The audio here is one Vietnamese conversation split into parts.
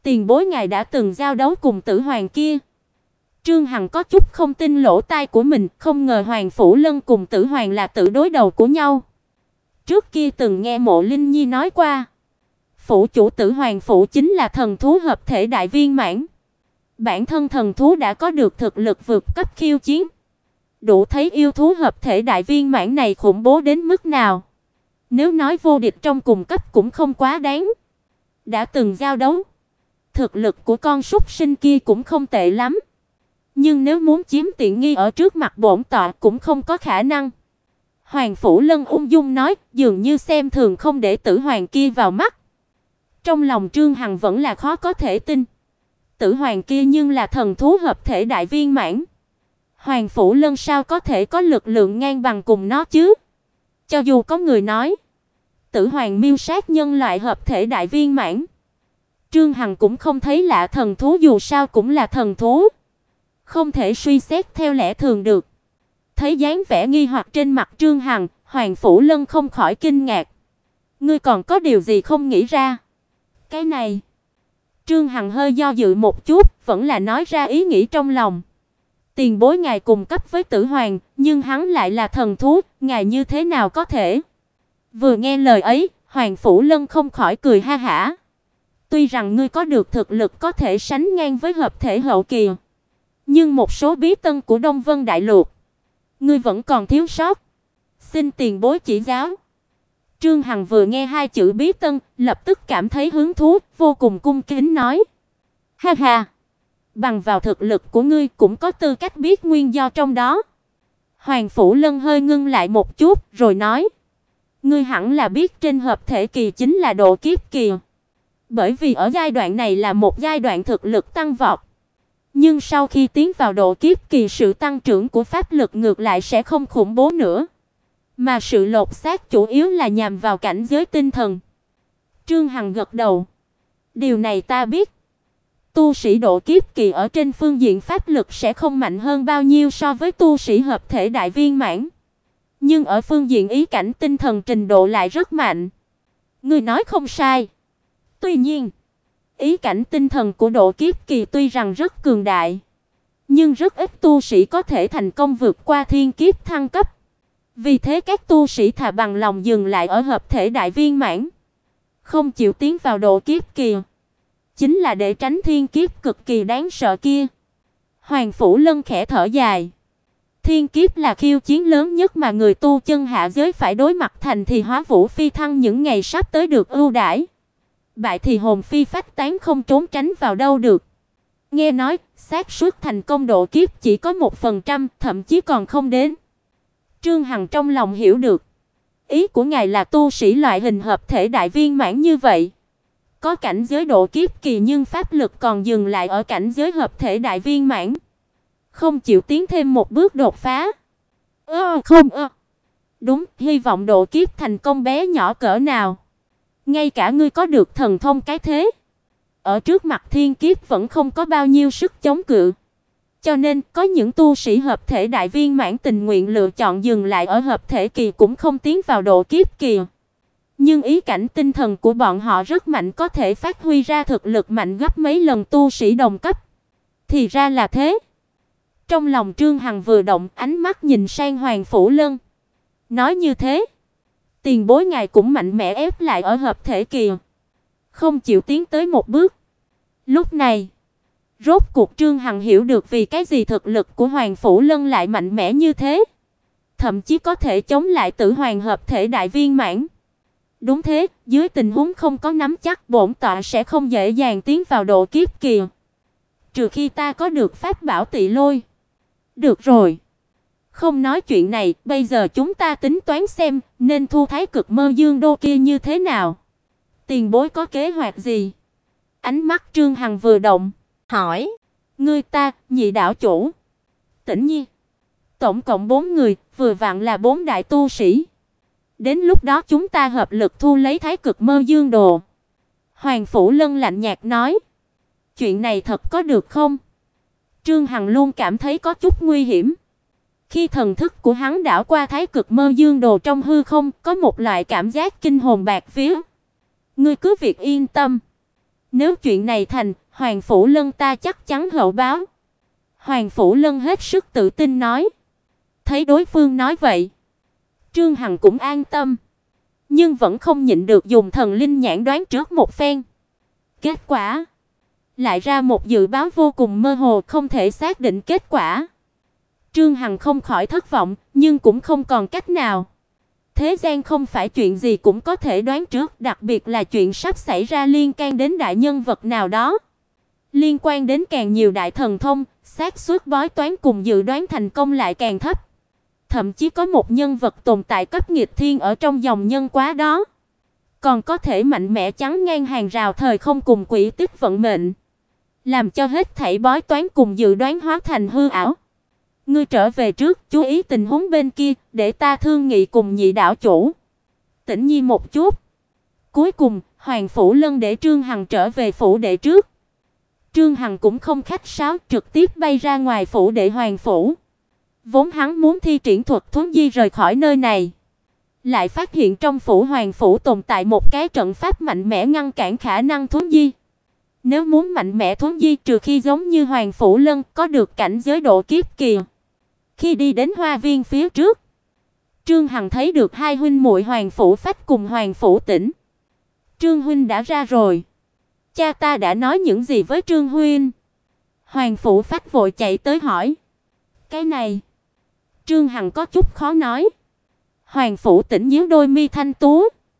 Tiền bối ngài đã từng giao đấu cùng Tử Hoàng kia. Trương Hằng có chút không tin lỗ tai của mình, không ngờ Hoàng Phủ Lân cùng Tử Hoàng là tử đối đầu của nhau. Trước kia từng nghe Mộ Linh Nhi nói qua, phủ chủ Tử Hoàng phủ chính là thần thú hợp thể đại viên mãn. Bản thân thần thú đã có được thực lực vượt cấp khiêu chiến, đủ thấy yêu thú hợp thể đại viên mãn này khủng bố đến mức nào. Nếu nói vô địch trong cùng cấp cũng không quá đáng. Đã từng giao đấu, thực lực của con súc sinh kia cũng không tệ lắm. Nhưng nếu muốn chiếm tiện nghi ở trước mặt bổn tọa cũng không có khả năng. Hoàng Phủ Lân ung dung nói, dường như xem thường không để Tử Hoàng kia vào mắt. Trong lòng Trương Hằng vẫn là khó có thể tin. Tử Hoàng kia nhưng là thần thú hợp thể đại viên mãn. Hoàng Phủ Lân sao có thể có lực lượng ngang bằng cùng nó chứ? Cho dù có người nói Tử Hoàng miêu sát nhân loại hợp thể đại viên mãn, Trương Hằng cũng không thấy lạ, thần thú dù sao cũng là thần thú, không thể suy xét theo lẽ thường được. Thấy dáng vẻ nghi hoặc trên mặt Trương Hằng, Hoàng Phủ Lân không khỏi kinh ngạc. Ngươi còn có điều gì không nghĩ ra? Cái này. Trương Hằng hơi do dự một chút, vẫn là nói ra ý nghĩ trong lòng. Tiền bối ngài cùng cấp với Tử Hoàng, nhưng hắn lại là thần thú, ngài như thế nào có thể? Vừa nghe lời ấy, Hoàng Phủ Lân không khỏi cười ha hả. Tuy rằng ngươi có được thực lực có thể sánh ngang với hợp thể hậu kỳ, nhưng một số bí tân của Đông Vân Đại Lục, ngươi vẫn còn thiếu sót. Xin tiền bối chỉ giáo. Trương Hằng vừa nghe hai chữ bí tân, lập tức cảm thấy hứng thú, vô cùng cung kính nói: "Ha ha, bằng vào thực lực của ngươi cũng có tư cách biết nguyên do trong đó." Hoàng Phủ Lân hơi ngưng lại một chút, rồi nói: "Ngươi hẳn là biết trên hợp thể kỳ chính là độ kiếp kỳ. Bởi vì ở giai đoạn này là một giai đoạn thực lực tăng vọt. Nhưng sau khi tiến vào độ kiếp kỳ, sự tăng trưởng của pháp lực ngược lại sẽ không khủng bố nữa, mà sự lột xác chủ yếu là nhằm vào cảnh giới tinh thần." Trương Hằng gật đầu. Điều này ta biết. Tu sĩ độ kiếp kỳ ở trên phương diện pháp lực sẽ không mạnh hơn bao nhiêu so với tu sĩ hợp thể đại viên mãn, nhưng ở phương diện ý cảnh tinh thần trình độ lại rất mạnh. Ngươi nói không sai. Tuy nhiên, ý cảnh tinh thần của độ kiếp kỳ tuy rằng rất cường đại, nhưng rất ít tu sĩ có thể thành công vượt qua thiên kiếp thăng cấp. Vì thế các tu sĩ thà bằng lòng dừng lại ở hợp thể đại viên mãn, không chịu tiến vào độ kiếp kỳ, chính là để tránh thiên kiếp cực kỳ đáng sợ kia. Hoàng Phủ Lân khẽ thở dài. Thiên kiếp là khiêu chiến lớn nhất mà người tu chân hạ giới phải đối mặt, thành thì hóa vũ phi thăng những ngày sắp tới được ưu đãi, bại thì hồn phi phách tán, không trốn tránh vào đâu được. Nghe nói xác suất thành công độ kiếp chỉ có 1%, thậm chí còn không đến. Trương Hằng trong lòng hiểu được. Ý của ngài là tu sĩ loại hình hợp thể đại viên mãn như vậy, có cảnh giới độ kiếp kỳ nhưng pháp lực còn dừng lại ở cảnh giới hợp thể đại viên mãn, không chịu tiến thêm một bước đột phá. Không. Đúng, hy vọng độ kiếp thành công bé nhỏ cỡ nào. Ngay cả ngươi có được thần thông cái thế, ở trước mặt thiên kiếp vẫn không có bao nhiêu sức chống cự. Cho nên, có những tu sĩ hợp thể đại viên mãn tình nguyện lựa chọn dừng lại ở hợp thể kỳ cũng không tiến vào độ kiếp kỳ. Nhưng ý cảnh tinh thần của bọn họ rất mạnh, có thể phát huy ra thực lực mạnh gấp mấy lần tu sĩ đồng cấp. Thì ra là thế. Trong lòng Trương Hằng vừa động, ánh mắt nhìn sang Hoàng Phủ Lân. Nói như thế, tiền bối ngài cũng mạnh mẽ ép lại ở hợp thể kỳ, không chịu tiến tới một bước. Lúc này, rốt cuộc Trương Hằng hiểu được vì cái gì thực lực của Hoàng Phủ Lân lại mạnh mẽ như thế, thậm chí có thể chống lại Tử Hoàng hợp thể đại viên mãn. Đúng thế, dưới tình huống không có nắm chắc, bổn tọa sẽ không dễ dàng tiến vào độ kiếp kỳ, trừ khi ta có được pháp bảo Tị Lôi. Được rồi, không nói chuyện này, bây giờ chúng ta tính toán xem nên thu Thái Cực Mơ Dương Đô kia như thế nào. Tiền bối có kế hoạch gì? Ánh mắt Trương Hằng vừa động, hỏi. Ngươi ta, Nhị đạo chủ, Tĩnh Nhi, tổng cộng 4 người, vừa vặn là 4 đại tu sĩ. Đến lúc đó chúng ta hợp lực thu lấy Thái Cực Mơ Dương Đồ. Hoàng Phủ Lân lạnh nhạt nói. Chuyện này thật có được không? Trương Hằng luôn cảm thấy có chút nguy hiểm. Khi thần thức của hắn đảo qua Thái Cực Mơ Dương Đồ trong hư không, có một loại cảm giác kinh hồn bạt vía. Ngươi cứ việc yên tâm. Nếu chuyện này thành, Hoàng Phủ Lân ta chắc chắn hậu báo. Hoàng Phủ Lân hết sức tự tin nói. Thấy đối phương nói vậy, Trương Hằng cũng an tâm, nhưng vẫn không nhịn được dùng thần linh nhãn đoán trước một phen. Kết quả lại ra một dự báo vô cùng mơ hồ, không thể xác định kết quả. Trương Hằng không khỏi thất vọng, nhưng cũng không còn cách nào. Thế gian không phải chuyện gì cũng có thể đoán trước, đặc biệt là chuyện sắp xảy ra liên can đến đại nhân vật nào đó. Liên quan đến càng nhiều đại thần thông, xác suất bói toán cùng dự đoán thành công lại càng thấp. Thậm chí có một nhân vật tồn tại cấp nghịch thiên ở trong dòng nhân quá đó, còn có thể mạnh mẽ chắn ngang hàng rào thời không cùng quỹ tích vận mệnh, làm cho hết thảy bói toán cùng dự đoán hóa thành hư ảo. Ngươi trở về trước, chú ý tình huống bên kia, để ta thương nghị cùng nhị đảo chủ. Tĩnh nhi một chút. Cuối cùng, Hoàng Phủ Lân để Trương Hằng trở về phủ đệ trước. Trương Hằng cũng không khách sáo, trực tiếp bay ra ngoài phủ đệ Hoàng phủ. Vốn hắn muốn thi triển thuật thuấn di rời khỏi nơi này, lại phát hiện trong phủ Hoàng phủ tồn tại một cái trận pháp mạnh mẽ ngăn cản khả năng thuấn di. Nếu muốn mạnh mẽ thuấn di, trừ khi giống như Hoàng Phủ Lân có được cảnh giới độ kiếp kỳ. Khi đi đến hoa viên phía trước, Trương Hằng thấy được hai huynh muội Hoàng Phủ Phách cùng Hoàng Phủ Tĩnh. Trương huynh đã ra rồi. Cha ta đã nói những gì với Trương huynh? Hoàng Phủ Phách vội chạy tới hỏi. Cái này, Trương Hằng có chút khó nói. Hoàng Phủ Tĩnh nhíu đôi mi thanh tú.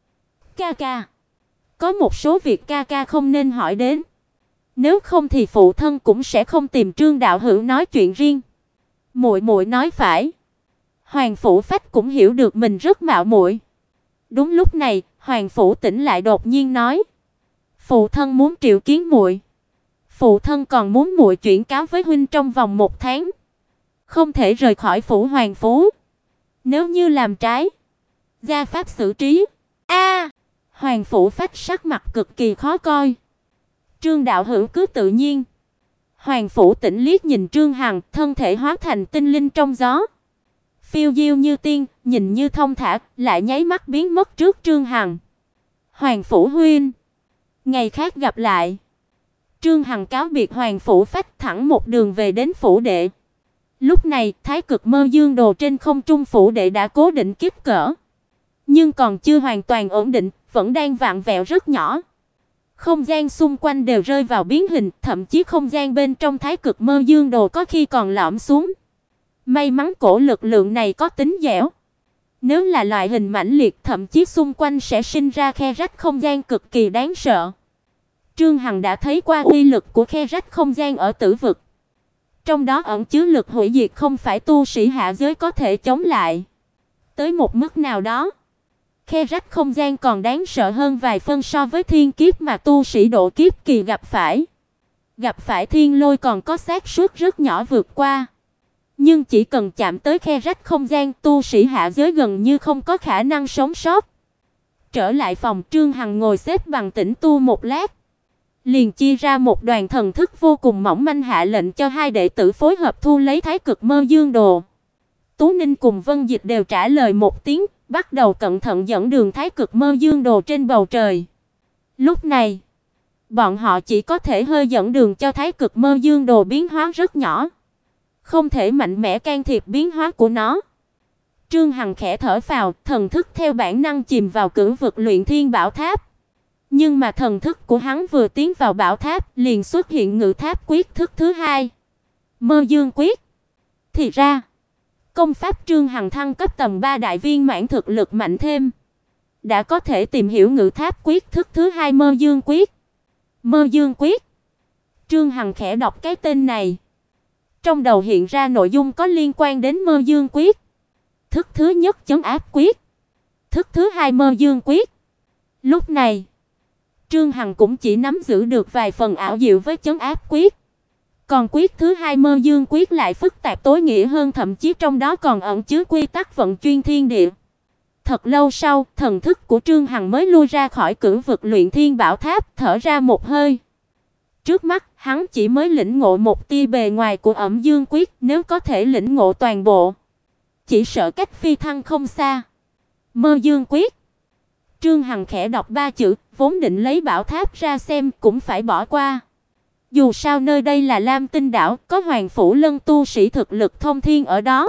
Ca ca, có một số việc ca ca không nên hỏi đến. Nếu không thì phụ thân cũng sẽ không tìm Trương đạo hữu nói chuyện riêng. Muội muội nói phải. Hoàng Phủ Phách cũng hiểu được mình rất mạo muội. Đúng lúc này, Hoàng Phủ Tĩnh lại đột nhiên nói: "Phụ thân muốn triệu kiến muội. Phụ thân còn muốn muội chuyển cáo với huynh trong vòng 1 tháng, không thể rời khỏi phủ Hoàng phủ. Nếu như làm trái, gia pháp xử trí." A! Hoàng Phủ Phách sắc mặt cực kỳ khó coi. Trương đạo hữu cứ tự nhiên. Hoàng Phủ Tĩnh liếc nhìn Trương Hằng, thân thể hóa thành tinh linh trong gió, phiêu diêu như tiên, nhìn như thông thả, lại nháy mắt biến mất trước Trương Hằng. Hoàng Phủ huynh, ngày khác gặp lại. Trương Hằng cáo biệt Hoàng Phủ Phách, thẳng một đường về đến phủ đệ. Lúc này, Thái Cực Mơ Dương Đồ trên không trung phủ đệ đã cố định kích cỡ, nhưng còn chưa hoàn toàn ổn định, vẫn đang vặn vẹo rất nhỏ. Không gian xung quanh đều rơi vào biến hình, thậm chí không gian bên trong Thái Cực Mơ Dương Đồ có khi còn lõm xuống. May mắn cổ lực lượng này có tính dẻo. Nếu là loại hình mãnh liệt, thậm chí xung quanh sẽ sinh ra khe rách không gian cực kỳ đáng sợ. Trương Hằng đã thấy qua uy lực của khe rách không gian ở Tử vực. Trong đó ẩn chứa lực hủy diệt không phải tu sĩ hạ giới có thể chống lại. Tới một mức nào đó, khe rách không gian còn đáng sợ hơn vài phân so với thiên kiếp mà tu sĩ độ kiếp kỳ gặp phải. Gặp phải thiên lôi còn có xác suất rất nhỏ vượt qua. Nhưng chỉ cần chạm tới khe rách không gian, tu sĩ hạ giới gần như không có khả năng sống sót. Trở lại phòng, Trương Hằng ngồi xếp bằng tĩnh tu một lát, liền chia ra một đoàn thần thức vô cùng mỏng manh, hạ lệnh cho hai đệ tử phối hợp thu lấy Thái Cực Mơ Dương Đồ. Tú Ninh cùng Vân Dịch đều trả lời một tiếng, bắt đầu cẩn thận dẫn đường Thái Cực Mơ Dương Đồ trên bầu trời. Lúc này, bọn họ chỉ có thể hơi dẫn đường cho Thái Cực Mơ Dương Đồ biến hóa rất nhỏ, không thể mạnh mẽ can thiệp biến hóa của nó. Trương Hằng khẽ thở phào, thần thức theo bản năng chìm vào cửu vực luyện thiên bảo tháp. Nhưng mà thần thức của hắn vừa tiến vào bảo tháp, liền xuất hiện ngự tháp quyết thức thứ hai, Mơ Dương quyết. Thì ra, công pháp Trương Hằng thăng cấp tầm 3 đại viên mãn, thực lực mạnh thêm, đã có thể tìm hiểu ngự tháp quyết thức thứ hai Mơ Dương quyết. Mơ Dương quyết. Trương Hằng khẽ đọc cái tên này, trong đầu hiện ra nội dung có liên quan đến Mơ Dương quyết. Thức thứ nhất chấn áp quyết, thức thứ hai Mơ Dương quyết. Lúc này, Trương Hằng cũng chỉ nắm giữ được vài phần ảo diệu với chấn áp quyết. Còn quyết thứ hai Mơ Dương quyết lại phức tạp tối nghĩa hơn, thậm chí trong đó còn ẩn chứa quy tắc vận chuyên thiên địa. Thật lâu sau, thần thức của Trương Hằng mới lui ra khỏi cửu vực luyện thiên bảo tháp, thở ra một hơi. Trước mắt, hắn chỉ mới lĩnh ngộ một tia bề ngoài của Ẩm Dương quyết, nếu có thể lĩnh ngộ toàn bộ, chỉ sợ cách phi thăng không xa. Mơ Dương quyết. Trương Hằng khẽ đọc 3 chữ, vốn định lấy bảo tháp ra xem cũng phải bỏ qua. Dù sao nơi đây là Lam Tinh đảo, có Hoàng Phủ Lân tu sĩ thực lực thông thiên ở đó.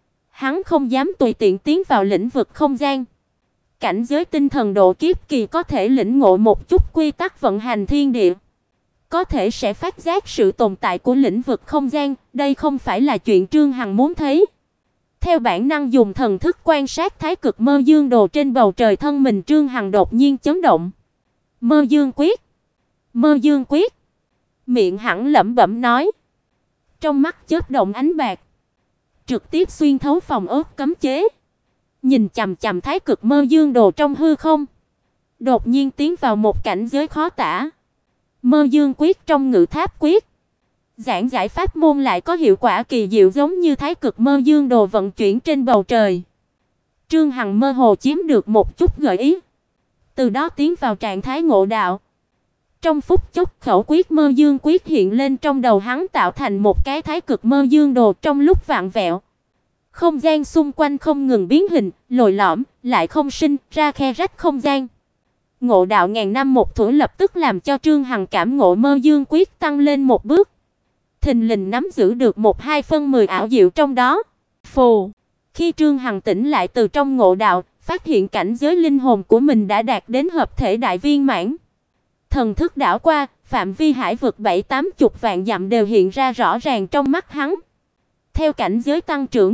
Hắn không dám tùy tiện tiến vào lĩnh vực không gian. Cảnh giới tinh thần độ kiếp kỳ có thể lĩnh ngộ một chút quy tắc vận hành thiên địa, có thể sẽ phát giác sự tồn tại của lĩnh vực không gian, đây không phải là chuyện Trương Hằng muốn thấy. Theo bản năng dùng thần thức quan sát Thái Cực Mơ Dương Đồ trên bầu trời, thân mình Trương Hằng đột nhiên chấn động. Mơ Dương Quyết, Mơ Dương Quyết, miệng hẳn lẩm bẩm nói. Trong mắt chớp động ánh bạc, trực tiếp xuyên thấu phòng ốc cấm chế, nhìn chằm chằm Thái Cực Mơ Dương Đồ trong hư không, đột nhiên tiến vào một cảnh giới khó tả. Mơ Dương Quyết trong Ngự Tháp Quyết, giảng giải pháp môn lại có hiệu quả kỳ diệu giống như Thái Cực Mơ Dương Đồ vận chuyển trên bầu trời. Trương Hằng mơ hồ chiếm được một chút gợi ý, từ đó tiến vào trạng thái ngộ đạo. Trong phút chốc, khẩu quyết Mơ Dương Quyết hiện lên trong đầu hắn, tạo thành một cái Thái Cực Mơ Dương Đồ trong lúc vặn vẹo. Không gian xung quanh không ngừng biến hình, lồi lõm, lại không sinh ra khe rách không gian. Ngộ đạo ngàn năm một thủa lập tức làm cho Trương Hằng cảm ngộ Mơ Dương Quyết tăng lên một bước. Thình lình nắm giữ được 1/2/10 ảo diệu trong đó. Phù, khi Trương Hằng tỉnh lại từ trong ngộ đạo, phát hiện cảnh giới linh hồn của mình đã đạt đến hợp thể đại viên mãn. Thần thức đảo qua, phạm vi hải vực 7-80 vạn dặm đều hiện ra rõ ràng trong mắt hắn. Theo cảnh giới tăng trưởng,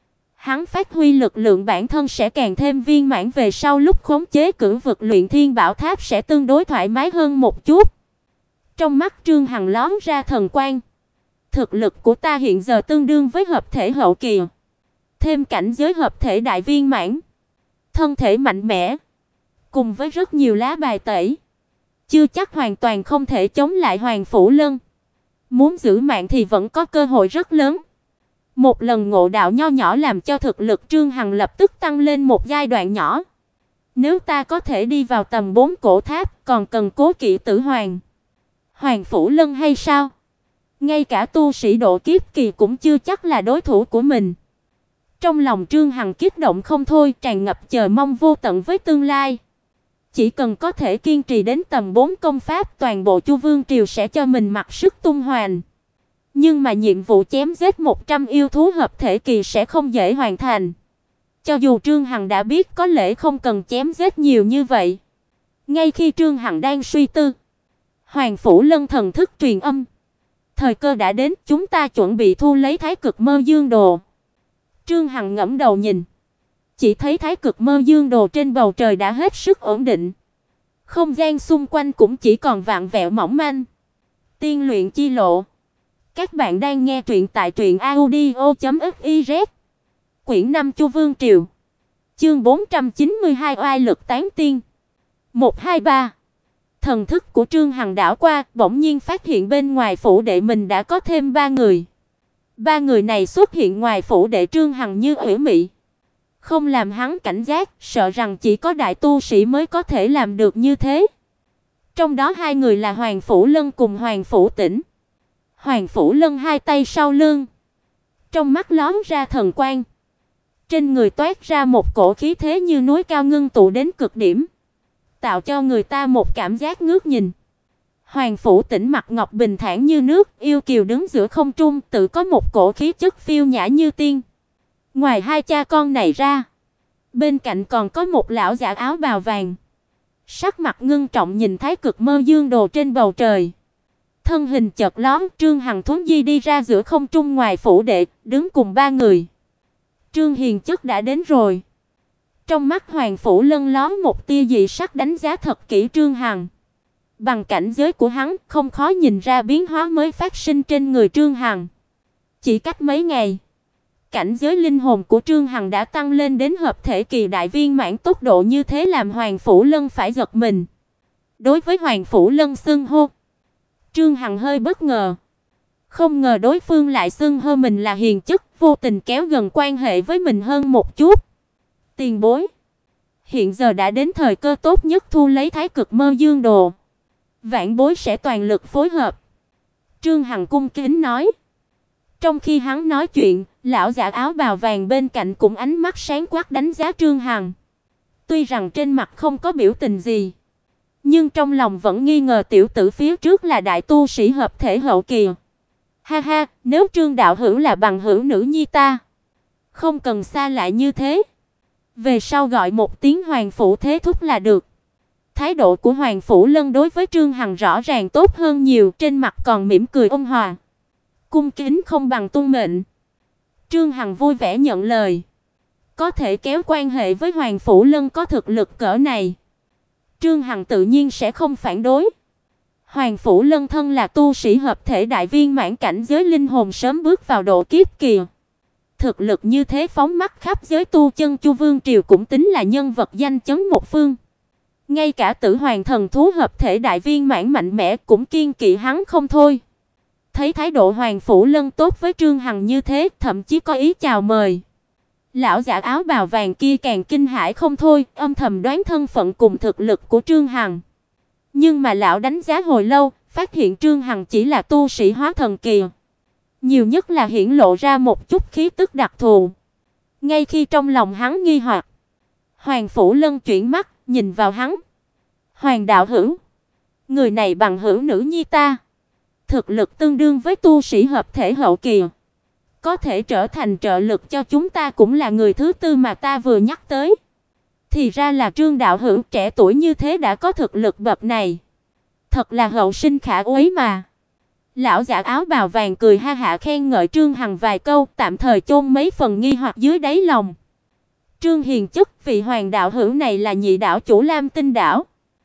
hắn phát huy lực lượng bản thân sẽ càng thêm viên mãn, về sau lúc khống chế cửu vực luyện thiên bảo tháp sẽ tương đối thoải mái hơn một chút. Trong mắt Trương Hằng lóe ra thần quang. Thực lực của ta hiện giờ tương đương với hợp thể hậu kỳ, thêm cảnh giới hợp thể đại viên mãn, thân thể mạnh mẽ, cùng với rất nhiều lá bài tẩy, chưa chắc hoàn toàn không thể chống lại Hoàng Phủ Lân. Muốn giữ mạng thì vẫn có cơ hội rất lớn. Một lần ngộ đạo nho nhỏ làm cho thực lực Trương Hằng lập tức tăng lên một giai đoạn nhỏ. Nếu ta có thể đi vào tầm 4 cổ tháp, còn cần cố kỵ Tử Hoàng, Hoàng Phủ Lân hay sao? Ngay cả tu sĩ độ kiếp kỳ cũng chưa chắc là đối thủ của mình. Trong lòng Trương Hằng kích động không thôi, tràn ngập chờ mong vô tận với tương lai. Chỉ cần có thể kiên trì đến tầm 4 công pháp, toàn bộ Chu Vương triều sẽ cho mình mặc sức tung hoành. Nhưng mà nhiệm vụ chém giết 100 yêu thú hợp thể kỳ sẽ không dễ hoàn thành. Cho dù Trương Hằng đã biết có lẽ không cần chém giết nhiều như vậy. Ngay khi Trương Hằng đang suy tư, Hoàng Phủ Lân thần thức truyền âm. Thời cơ đã đến, chúng ta chuẩn bị thu lấy Thái Cực Mơ Dương Đồ. Trương Hằng ngẩng đầu nhìn, chỉ thấy Thái Cực Mơ Dương Đồ trên bầu trời đã hết sức ổn định. Không gian xung quanh cũng chỉ còn vặn vẹo mỏng manh. Tiên luyện chi lộ. Các bạn đang nghe truyện tại truyệnaudio.fiz. Quyển 5 Chu Vương triều. Chương 492 oai lực tán tiên. 123. Thần thức của Trương Hằng đảo qua, bỗng nhiên phát hiện bên ngoài phủ đệ mình đã có thêm 3 người. 3 người này xuất hiện ngoài phủ đệ Trương Hằng như ủy mị, không làm hắn cảnh giác, sợ rằng chỉ có đại tu sĩ mới có thể làm được như thế. Trong đó 2 người là Hoàng Phủ Lân cùng Hoàng Phủ Tĩnh. Hoàng Phủ Lân hai tay sau lưng, trong mắt lóe ra thần quang, trên người toát ra một cổ khí thế như núi cao ngưng tụ đến cực điểm, tạo cho người ta một cảm giác ngước nhìn. Hoàng Phủ Tĩnh mặt ngọc bình thản như nước, yêu kiều đứng giữa không trung, tự có một cổ khí chất phiêu nhã như tiên. Ngoài hai cha con này ra, bên cạnh còn có một lão giả áo bào vàng, sắc mặt ngưng trọng nhìn Thái Cực Mơ Dương Đồ trên bầu trời. Thân hình chợt lóe, Trương Hằng thuấn di đi ra giữa không trung ngoài phủ đệ, đứng cùng 3 người. Trương Hiền Chất đã đến rồi. Trong mắt Hoàng Phủ Lân lóe một tia dị sắc, đánh giá thật kỹ Trương Hằng. Bằng cảnh giới của hắn, không khó nhìn ra biến hóa mới phát sinh trên người Trương Hằng. Chỉ cách mấy ngày, cảnh giới linh hồn của Trương Hằng đã tăng lên đến hợp thể kỳ đại viên mãn, tốc độ như thế làm Hoàng Phủ Lân phải giật mình. Đối với Hoàng Phủ Lân xưng hô, Trương Hằng hơi bất ngờ. Không ngờ đối phương lại xưng hô mình là Hiền Chất, vô tình kéo gần quan hệ với mình hơn một chút. Tiền bối, hiện giờ đã đến thời cơ tốt nhất thu lấy Thái Cực Mơ Dương Đồ. Vãn bối sẽ toàn lực phối hợp. Trương Hằng cung kính nói. Trong khi hắn nói chuyện, lão giả áo bào vàng bên cạnh cũng ánh mắt sáng quắc đánh giá Trương Hằng. Tuy rằng trên mặt không có biểu tình gì, nhưng trong lòng vẫn nghi ngờ tiểu tử phía trước là đại tu sĩ hợp thể hậu kỳ. Ha ha, nếu Trương đạo hữu là bằng hữu nữ nhi ta, không cần xa lạ như thế. Về sau gọi một tiếng Hoàng phủ thế thúc là được. Thái độ của Hoàng phủ Lân đối với Trương Hằng rõ ràng tốt hơn nhiều, trên mặt còn mỉm cười ôn hòa. Cung kính không bằng tuân mệnh. Trương Hằng vui vẻ nhận lời. Có thể kéo quan hệ với Hoàng phủ Lân có thực lực cỡ này, Trương Hằng tự nhiên sẽ không phản đối. Hoàng phủ Lân thân là tu sĩ hợp thể đại viên mãn cảnh giới linh hồn sớm bước vào độ kiếp kỳ. Thực lực như thế phóng mắt khắp giới tu chân Chu Vương triều cũng tính là nhân vật danh chấn một phương. Ngay cả Tử Hoàng thần thú hợp thể đại viên mãn mạnh mẽ cũng kiêng kỵ hắn không thôi. Thấy thái độ Hoàng phủ Lân tốt với Trương Hằng như thế, thậm chí có ý chào mời. Lão giả áo bào vàng kia càng kinh hãi không thôi, âm thầm đoán thân phận cùng thực lực của Trương Hằng. Nhưng mà lão đánh giá hồi lâu, phát hiện Trương Hằng chỉ là tu sĩ hóa thần kỳ, nhiều nhất là hiển lộ ra một chút khí tức đặc thù. Ngay khi trong lòng hắn nghi hoặc, Hoàng phủ Lân chuyển mắt nhìn vào hắn. Hoàng đạo hữu, người này bằng hữu nữ nhi ta, thực lực tương đương với tu sĩ hợp thể hậu kỳ, có thể trở thành trợ lực cho chúng ta cũng là người thứ tư mà ta vừa nhắc tới. Thì ra là Trương đạo hữu, trẻ tuổi như thế đã có thực lực bậc này, thật là hậu sinh khả úy mà. Lão giả áo bào vàng cười ha hả khen ngợi Trương Hằng vài câu, tạm thời chôn mấy phần nghi hoặc dưới đáy lòng. Trương hiền chất, vị Hoàng đạo hữu này là nhị đảo chủ Lam Tinh đảo,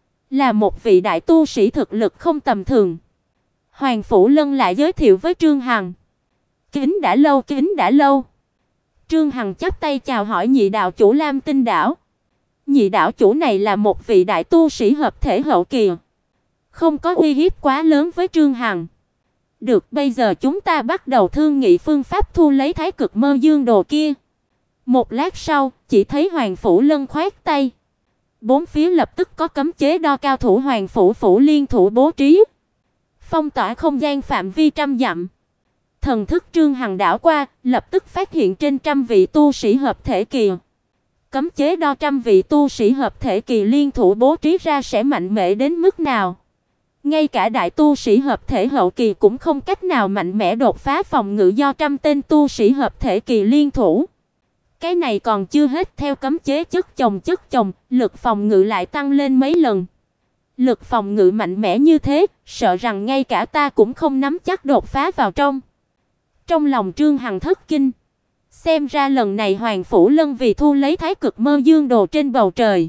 là một vị đại tu sĩ thực lực không tầm thường. Hoàng phủ Lân lại giới thiệu với Trương Hằng. Kính đã lâu, kính đã lâu. Trương Hằng chắp tay chào hỏi nhị đạo chủ Lam Tinh đảo. Nhị đạo chủ này là một vị đại tu sĩ hợp thể hậu kỳ, không có uy hiếp quá lớn với Trương Hằng. Được, bây giờ chúng ta bắt đầu thương nghị phương pháp thu lấy Thái Cực Mơ Dương đồ kia. Một lát sau, chỉ thấy Hoàng phủ Lân khoát tay, bốn phía lập tức có cấm chế đo cao thủ Hoàng phủ phủ liên thủ bố trí, phong tỏa không gian phạm vi trăm dặm. Thần thức Trương Hằng đảo qua, lập tức phát hiện trên trăm vị tu sĩ hợp thể kỳ. Cấm chế đo trăm vị tu sĩ hợp thể kỳ liên thủ bố trí ra sẽ mạnh mẽ đến mức nào? Ngay cả đại tu sĩ hợp thể hậu kỳ cũng không cách nào mạnh mẽ đột phá phòng ngự do trăm tên tu sĩ hợp thể kỳ liên thủ. Cái này còn chưa hết, theo cấm chế chất chồng, lực phòng ngự lại tăng lên mấy lần. Lực phòng ngự mạnh mẽ như thế, sợ rằng ngay cả ta cũng không nắm chắc đột phá vào trong. Trong lòng Trương Hằng thất kinh, xem ra lần này Hoàng phủ Lân vì thu lấy Thái Cực Mơ Dương đồ trên bầu trời,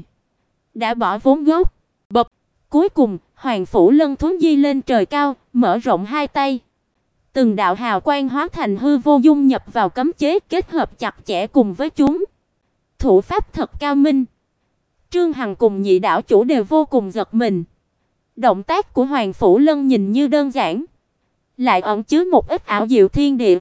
đã bỏ vốn gốc. Bập, cuối cùng, Hoàng phủ Lân thuấn di lên trời cao, mở rộng hai tay. Từng đạo hào quang hóa thành hư vô dung nhập vào cấm chế, kết hợp chặt chẽ cùng với chúng. Thủ pháp thật cao minh. Trương Hằng cùng nhị đảo chủ đều vô cùng giật mình. Động tác của Hoàng phủ Lân nhìn như đơn giản, lại ẩn chứa một ít ảo diệu thiên địa.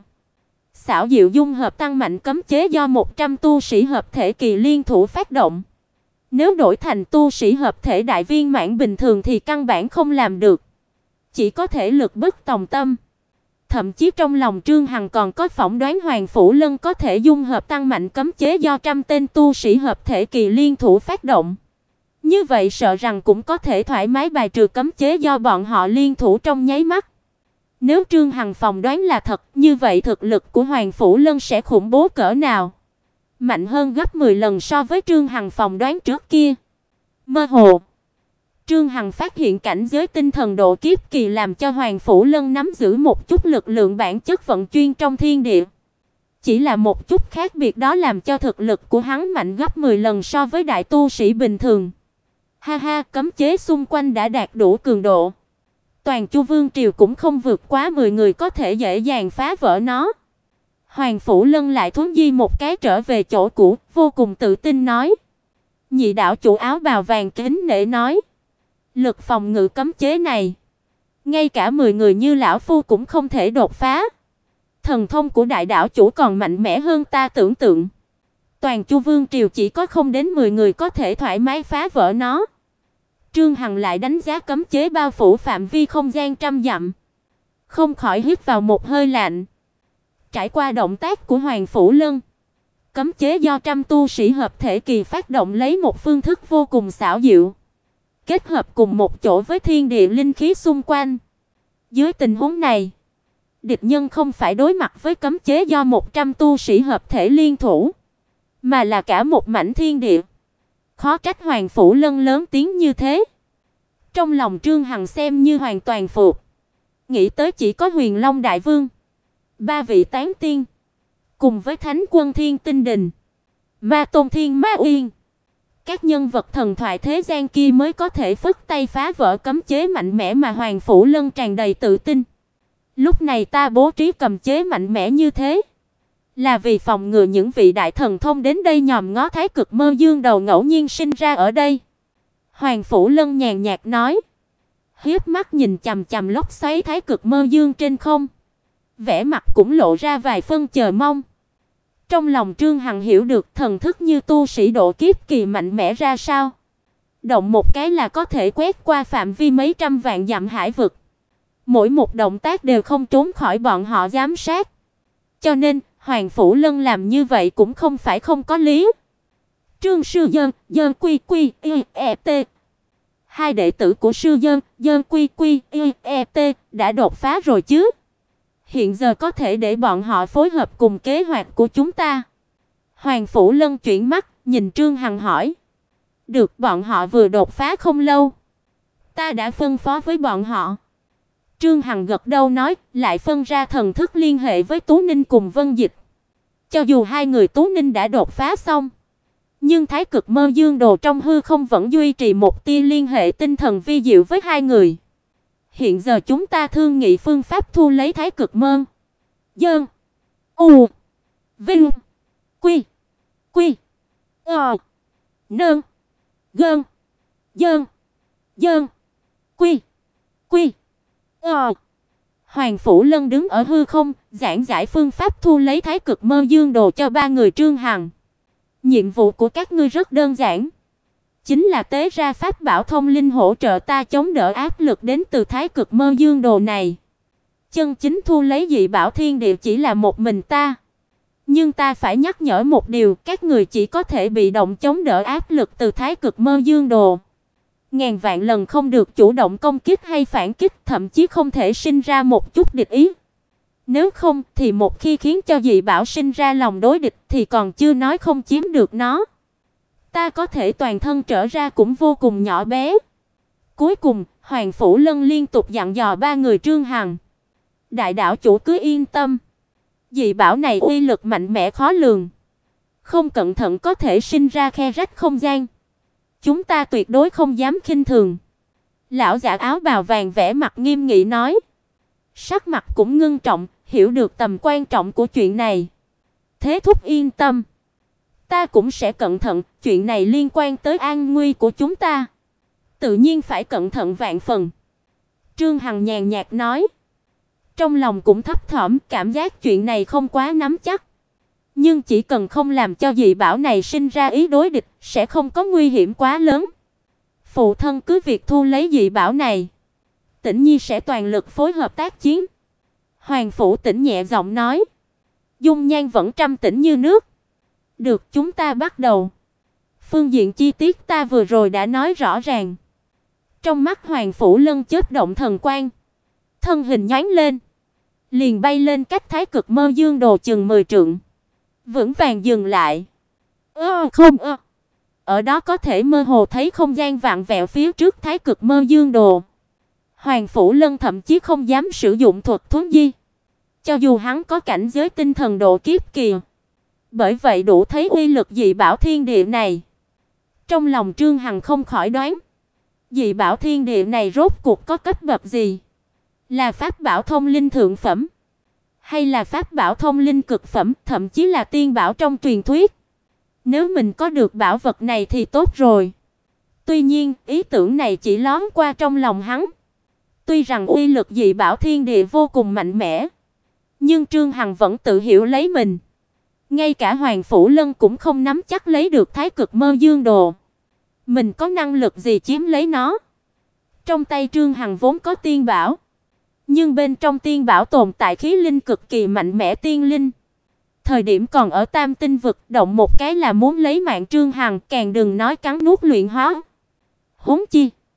Xảo diệu dung hợp tăng mạnh cấm chế do 100 tu sĩ hợp thể kỳ liên thủ phát động. Nếu đổi thành tu sĩ hợp thể đại viên mãn bình thường thì căn bản không làm được, chỉ có thể lực bất tòng tâm. Thậm chí trong lòng Trương Hằng còn có phỏng đoán Hoàng phủ Lân có thể dung hợp tăng mạnh cấm chế do trăm tên tu sĩ hợp thể kỳ liên thủ phát động. Như vậy sợ rằng cũng có thể thoải mái bài trừ cấm chế do bọn họ liên thủ trong nháy mắt. Nếu Trương Hằng phỏng đoán là thật, như vậy thực lực của Hoàng phủ Lân sẽ khủng bố cỡ nào? Mạnh hơn gấp 10 lần so với Trương Hằng phỏng đoán trước kia. Mơ hồ, Trương Hằng phát hiện cảnh giới tinh thần độ kiếp kỳ làm cho Hoàng phủ Lân nắm giữ một chút lực lượng bản chất vận chuyên trong thiên địa. Chỉ là một chút khác biệt đó làm cho thực lực của hắn mạnh gấp 10 lần so với đại tu sĩ bình thường. Ha ha, cấm chế xung quanh đã đạt đủ cường độ. Toàn Chu Vương triều cũng không vượt quá 10 người có thể dễ dàng phá vỡ nó. Hoàng phủ Lân lại thuấn di một cái trở về chỗ cũ, vô cùng tự tin nói. Nhị đạo chủ áo bào vàng kính nể nói, lực phòng ngự cấm chế này, ngay cả 10 người như lão phu cũng không thể đột phá. Thần thông của đại đạo chủ còn mạnh mẽ hơn ta tưởng tượng. Toàn Chu Vương triều chỉ có không đến 10 người có thể thoải mái phá vỡ nó. Trương Hằng lại đánh giá cấm chế bao phủ phạm vi không gian trăm dặm, không khỏi hít vào một hơi lạnh. Trải qua động tác của Hoàng phủ Lân, cấm chế do trăm tu sĩ hợp thể kỳ phát động lấy một phương thức vô cùng xảo diệu, kết hợp cùng một chỗ với thiên địa linh khí xung quanh. Dưới tình huống này, địch nhân không phải đối mặt với cấm chế do 100 tu sĩ hợp thể liên thủ, mà là cả một mảnh thiên địa. Khó trách Hoàng Phủ Lân lớn tiếng như thế. Trong lòng Trương Hằng xem như hoàn toàn phục, nghĩ tới chỉ có Huyền Long Đại Vương, ba vị tán tiên, cùng với Thánh Quân Thiên Tinh Đình, Ma Tôn Thiên Ma Uyên, các nhân vật thần thoại thế gian kia mới có thể phất tay phá vỡ cấm chế mạnh mẽ mà Hoàng Phủ Lân tràn đầy tự tin. Lúc này ta bố trí cấm chế mạnh mẽ như thế, là vì phòng ngừa những vị đại thần thông đến đây nhòm ngó Thái Cực Mơ Dương Đầu ngẫu nhiên sinh ra ở đây. Hoàng Phủ Lân nhàn nhạt nói, hiếp mắt nhìn chằm chằm lốc xoáy Thái Cực Mơ Dương trên không, vẻ mặt cũng lộ ra vài phân chờ mong. Trong lòng Trương Hằng hiểu được thần thức như tu sĩ độ kiếp kỳ mạnh mẽ ra sao. Động một cái là có thể quét qua phạm vi mấy trăm vạn dặm hải vực. Mỗi một động tác đều không trốn khỏi bọn họ giám sát. Cho nên, Hoàng Phủ Lân làm như vậy cũng không phải không có lý. Trương Sư Dơn Quy Quy E T. Hai đệ tử của Sư Dơn Quy Quy E T đã đột phá rồi chứ? Hiện giờ có thể để bọn họ phối hợp cùng kế hoạch của chúng ta. Hoàng Phủ Lân chuyển mắt, nhìn Trương Hằng hỏi. Được, bọn họ vừa đột phá không lâu. Ta đã phân phó với bọn họ. Trương Hằng gật đầu nói, lại phân ra thần thức liên hệ với Tú Ninh cùng Vân Dịch. Cho dù hai người Tú Ninh đã đột phá xong, nhưng Thái Cực Mơ Dương Đồ trong hư không vẫn duy trì một tia liên hệ tinh thần vi diệu với hai người. Hiện giờ chúng ta thương nghị phương pháp thu lấy Thái Cực Mơ Dương U Vinh Quy Quy Nơn Gơn Dơn Dơn Quy Quy Hoàng Phủ Lân đứng ở hư không, giảng giải phương pháp thu lấy Thái Cực Mơ Dương Đồ cho ba người Trương Hằng. Nhiệm vụ của các ngươi rất đơn giản, chính là tế ra pháp bảo thông linh hỗ trợ ta chống đỡ áp lực đến từ Thái Cực Mơ Dương Đồ này. Chân chính thu lấy dị bảo thiên địa chỉ là một mình ta. Nhưng ta phải nhắc nhở một điều, các người chỉ có thể bị động chống đỡ áp lực từ Thái Cực Mơ Dương Đồ. Ngàn vạn lần không được chủ động công kích hay phản kích, thậm chí không thể sinh ra một chút địch ý. Nếu không thì một khi khiến cho dị bảo sinh ra lòng đối địch thì còn chưa nói không chiếm được nó. Ta có thể toàn thân trở ra cũng vô cùng nhỏ bé. Cuối cùng, Hoàng Phủ Lân liên tục dặn dò ba người Trương Hằng. Đại đạo chủ cứ yên tâm. Dị bảo này uy lực mạnh mẽ khó lường. Không cẩn thận có thể sinh ra khe rách không gian. Chúng ta tuyệt đối không dám khinh thường. Lão giả áo bào vàng vẻ mặt nghiêm nghị nói. Sắc mặt cũng ngưng trọng, hiểu được tầm quan trọng của chuyện này. Thế thúc yên tâm. Ta cũng sẽ cẩn thận, chuyện này liên quan tới an nguy của chúng ta. Tự nhiên phải cẩn thận vạn phần. Trương Hằng nhàn nhạt nói. Trong lòng cũng thấp thỏm, cảm giác chuyện này không quá nắm chắc. Nhưng chỉ cần không làm cho dị bảo này sinh ra ý đối địch, sẽ không có nguy hiểm quá lớn. Phụ thân cứ việc thu lấy dị bảo này. Tĩnh Nhi sẽ toàn lực phối hợp tác chiến. Hoàng Phủ Tĩnh nhẹ giọng nói. Dung nhan vẫn trầm tĩnh như nước. Được, chúng ta bắt đầu. Phương diện chi tiết ta vừa rồi đã nói rõ ràng. Trong mắt Hoàng Phủ Lân chớp động thần quang. Thân hình nhoáng lên. Liền bay lên cách Thái Cực Mơ Dương Đồ chừng 10 trượng. Vững vàng dừng lại. Ở đó có thể mơ hồ thấy không gian vặn vẹo phía trước Thái Cực Mơ Dương Đồ. Hoàng Phủ Lân thậm chí không dám sử dụng thuật thuấn di. Cho dù hắn có cảnh giới tinh thần độ kiếp kỳ. Bởi vậy đủ thấy uy lực dị bảo thiên địa này. Trong lòng Trương Hằng không khỏi đoán. Dị bảo thiên địa này rốt cuộc có cấp bậc gì? Là pháp bảo thông linh thượng phẩm? Hay là pháp bảo thông linh cực phẩm, thậm chí là tiên bảo trong truyền thuyết? Nếu mình có được bảo vật này thì tốt rồi. Tuy nhiên, ý tưởng này chỉ lóe qua trong lòng hắn. Tuy rằng uy lực dị bảo thiên địa vô cùng mạnh mẽ, nhưng Trương Hằng vẫn tự hiểu lấy mình. Ngay cả Hoàng Phủ Lân cũng không nắm chắc lấy được Thái Cực Mơ Dương Đồ. Mình có năng lực gì chiếm lấy nó? Trong tay Trương Hằng vốn có tiên bảo, nhưng bên trong tiên bảo tồn tại khí linh cực kỳ mạnh mẽ tiên linh. Thời điểm còn ở Tam Tinh vực, động một cái là muốn lấy mạng Trương Hằng, càng đừng nói cắn nuốt luyện hóa. Huống chi,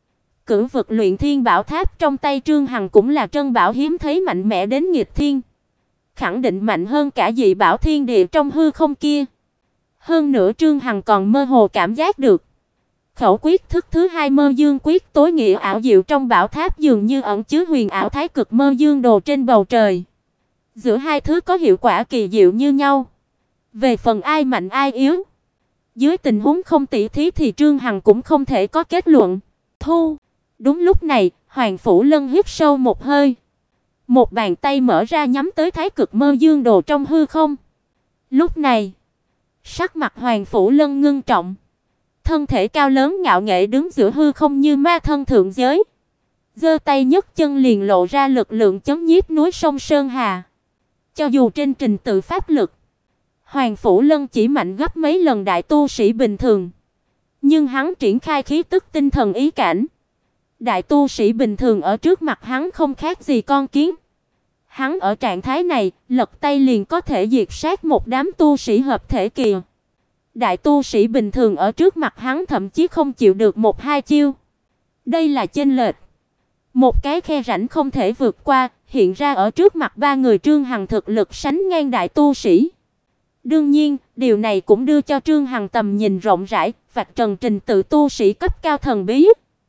Cửu vực luyện thiên bảo tháp trong tay Trương Hằng cũng là trân bảo hiếm thấy mạnh mẽ đến nghịch thiên, khẳng định mạnh hơn cả dị bảo thiên địa trong hư không kia. Hơn nữa Trương Hằng còn mơ hồ cảm giác được, khẩu quyết thức thứ hai Mơ Dương quyết tối nghĩa ảo diệu trong bảo tháp dường như ẩn chứa huyền ảo thái cực Mơ Dương đồ trên bầu trời. Giữa hai thứ có hiệu quả kỳ diệu như nhau. Về phần ai mạnh ai yếu, dưới tình huống không tỉ thí thì Trương Hằng cũng không thể có kết luận. Thu. Đúng lúc này, Hoàng Phủ Lân hít sâu một hơi. Một bàn tay mở ra nhắm tới thái cực Mơ Dương đồ trong hư không. Lúc này, sắc mặt Hoàng Phủ Lân ngưng trọng. Thân thể cao lớn ngạo nghễ đứng giữa hư không như ma thân thượng giới. Giơ tay nhấc chân liền lộ ra lực lượng chấn nhiếp núi sông Sơn Hà. Cho dù trên trình tự pháp lực, Hoàng Phủ Lân chỉ mạnh gấp mấy lần đại tu sĩ bình thường, nhưng hắn triển khai khí tức tinh thần ý cảnh. Đại tu sĩ bình thường ở trước mặt hắn không khác gì con kiến. Hắn ở trạng thái này, lật tay liền có thể diệt sát một đám tu sĩ hợp thể kỳ. Đại tu sĩ bình thường ở trước mặt hắn thậm chí không chịu được một hai chiêu. Đây là chênh lệch, một cái khe rãnh không thể vượt qua, hiện ra ở trước mặt ba người Trương Hằng thực lực sánh ngang đại tu sĩ. Đương nhiên, điều này cũng đưa cho Trương Hằng tầm nhìn rộng rãi, vạch trần trình tự tu sĩ cấp cao thần bí.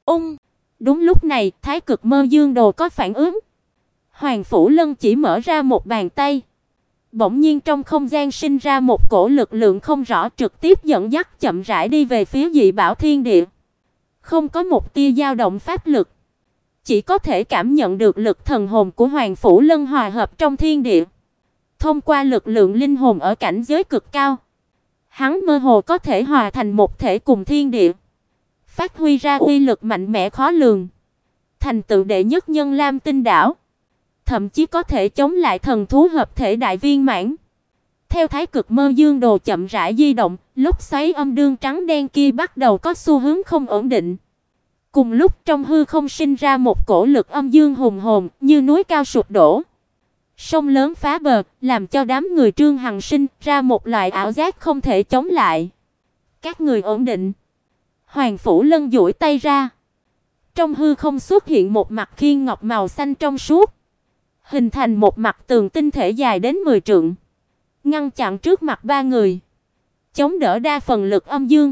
Đúng lúc này, thái cực Mơ Dương đồ có phản ứng. Hoàng Phủ Lân chỉ mở ra một bàn tay. Bỗng nhiên trong không gian sinh ra một cổ lực lượng không rõ trực tiếp dẫn dắt chậm rãi đi về phía dị bảo thiên địa. Không có một tia dao động pháp lực, chỉ có thể cảm nhận được lực thần hồn của Hoàng Phủ Lân hòa hợp trong thiên địa. Thông qua lực lượng linh hồn ở cảnh giới cực cao, hắn mơ hồ có thể hòa thành một thể cùng thiên địa, phát huy ra uy lực mạnh mẽ khó lường, thành tựu đệ nhất nhân Lam Tinh đảo, thậm chí có thể chống lại thần thú hợp thể đại viên mãn. Theo thái cực Mơ Dương đồ chậm rãi di động, lốc xoáy âm dương trắng đen kia bắt đầu có xu hướng không ổn định. Cùng lúc trong hư không sinh ra một cổ lực âm dương hùng hồn, như núi cao sụp đổ, sông lớn phá bờ, làm cho đám người Trương Hằng sinh ra một loại ảo giác không thể chống lại. Các người ổn định. Hoàng Phủ Lân duỗi tay ra. Trong hư không xuất hiện một mặt khiên ngọc màu xanh trong suốt, hình thành một mặt tường tinh thể dài đến 10 trượng, ngăn chặn trước mặt ba người, chống đỡ đa phần lực âm dương.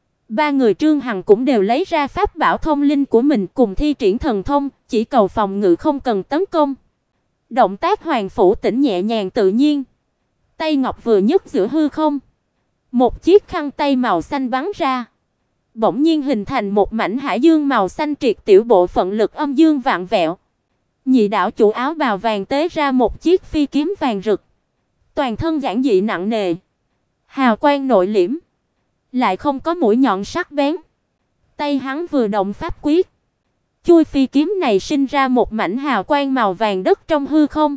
Ba người Trương Hằng cũng đều lấy ra pháp bảo thông linh của mình cùng thi triển thần thông, chỉ cầu phòng ngự không cần tấn công. Động tác Hoàng Phủ Tĩnh nhẹ nhàng tự nhiên, tay ngọc vừa nhấc giữa hư không, một chiếc khăn tay màu xanh bắn ra, bỗng nhiên hình thành một mảnh hải dương màu xanh triệt tiểu bộ phận lực âm dương vạn vẹo. Nhị đạo chủ áo bào vàng tế ra một chiếc phi kiếm vàng rực, toàn thân giản dị nặng nề, hào quang nội liễm, lại không có mũi nhọn sắc bén. Tay hắn vừa động pháp quyết, chuôi phi kiếm này sinh ra một mảnh hào quang màu vàng đất trong hư không,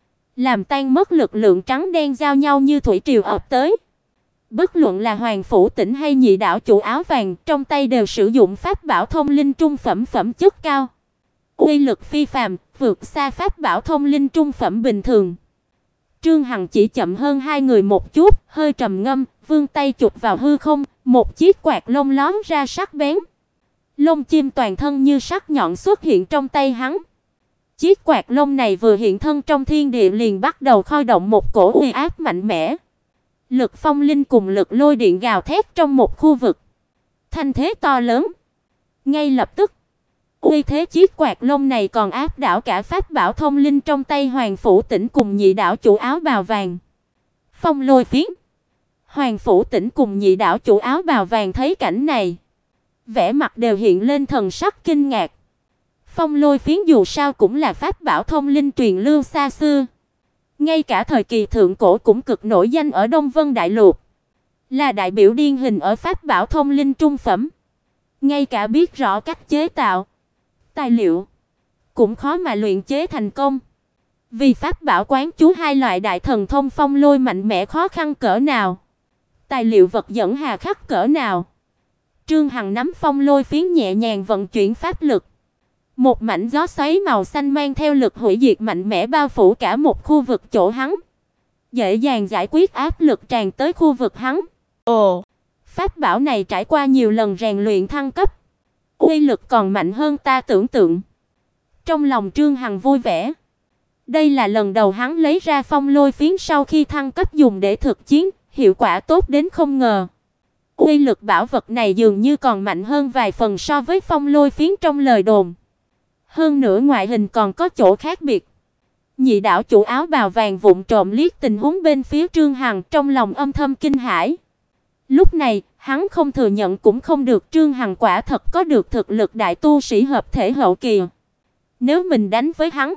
làm tan mất lực lượng trắng đen giao nhau như thủy triều ập tới. Bất luận là Hoàng Phủ Tĩnh hay nhị đạo chủ áo vàng, trong tay đều sử dụng pháp bảo thông linh trung phẩm phẩm chất cao, uy lực phi phàm, vượt xa pháp bảo thông linh trung phẩm bình thường. Trương Hằng chỉ chậm hơn hai người một chút, hơi trầm ngâm, vươn tay chụp vào hư không, một chiếc quạt lông lóm ra sắc bén. Lông chim toàn thân như sắc nhọn xuất hiện trong tay hắn. Chiếc quạt lông này vừa hiện thân trong thiên địa liền bắt đầu khơi động một cổ uy áp mạnh mẽ. Lực phong linh cùng lực lôi điện gào thét trong một khu vực, thanh thế to lớn. Ngay lập tức, uy thế chiếc quạt lông này còn áp đảo cả pháp bảo thông linh trong tay Hoàng Phủ Tĩnh cùng nhị đạo chủ áo bào vàng. Phong lôi phiến. Hoàng Phủ Tĩnh cùng nhị đạo chủ áo bào vàng thấy cảnh này, vẻ mặt đều hiện lên thần sắc kinh ngạc. Phong lôi phiến dù sao cũng là pháp bảo thông linh truyền lưu xa xưa, ngay cả thời kỳ thượng cổ cũng cực nổi danh ở Đông Vân Đại Lục, là đại biểu điển hình ở pháp bảo thông linh trung phẩm. Ngay cả biết rõ cách chế tạo, tài liệu cũng khó mà luyện chế thành công. Vì pháp bảo quán chú hai loại đại thần thông phong lôi mạnh mẽ khó khăn cỡ nào, tài liệu vật dẫn hà khắc cỡ nào. Trương Hằng nắm phong lôi phiến nhẹ nhàng vận chuyển pháp lực. Một mảnh gió xoáy màu xanh mang theo lực hủy diệt mạnh mẽ bao phủ cả một khu vực chỗ hắn, dễ dàng giải quyết áp lực tràn tới khu vực hắn. Pháp bảo này trải qua nhiều lần rèn luyện thăng cấp, uy lực còn mạnh hơn ta tưởng tượng. Trong lòng Trương Hằng vui vẻ. Đây là lần đầu hắn lấy ra phong lôi phiến sau khi thăng cấp dùng để thực chiến, hiệu quả tốt đến không ngờ. Uy lực bảo vật này dường như còn mạnh hơn vài phần so với phong lôi phiến trong lời đồn. Hơn nữa ngoại hình còn có chỗ khác biệt. Nhị đảo chủ áo bào vàng vụng trộm liếc tình huống bên phía Trương Hằng, trong lòng âm thầm kinh hãi. Lúc này, hắn không thừa nhận cũng không được, Trương Hằng quả thật có được thực lực đại tu sĩ hợp thể hậu kỳ. Nếu mình đánh với hắn,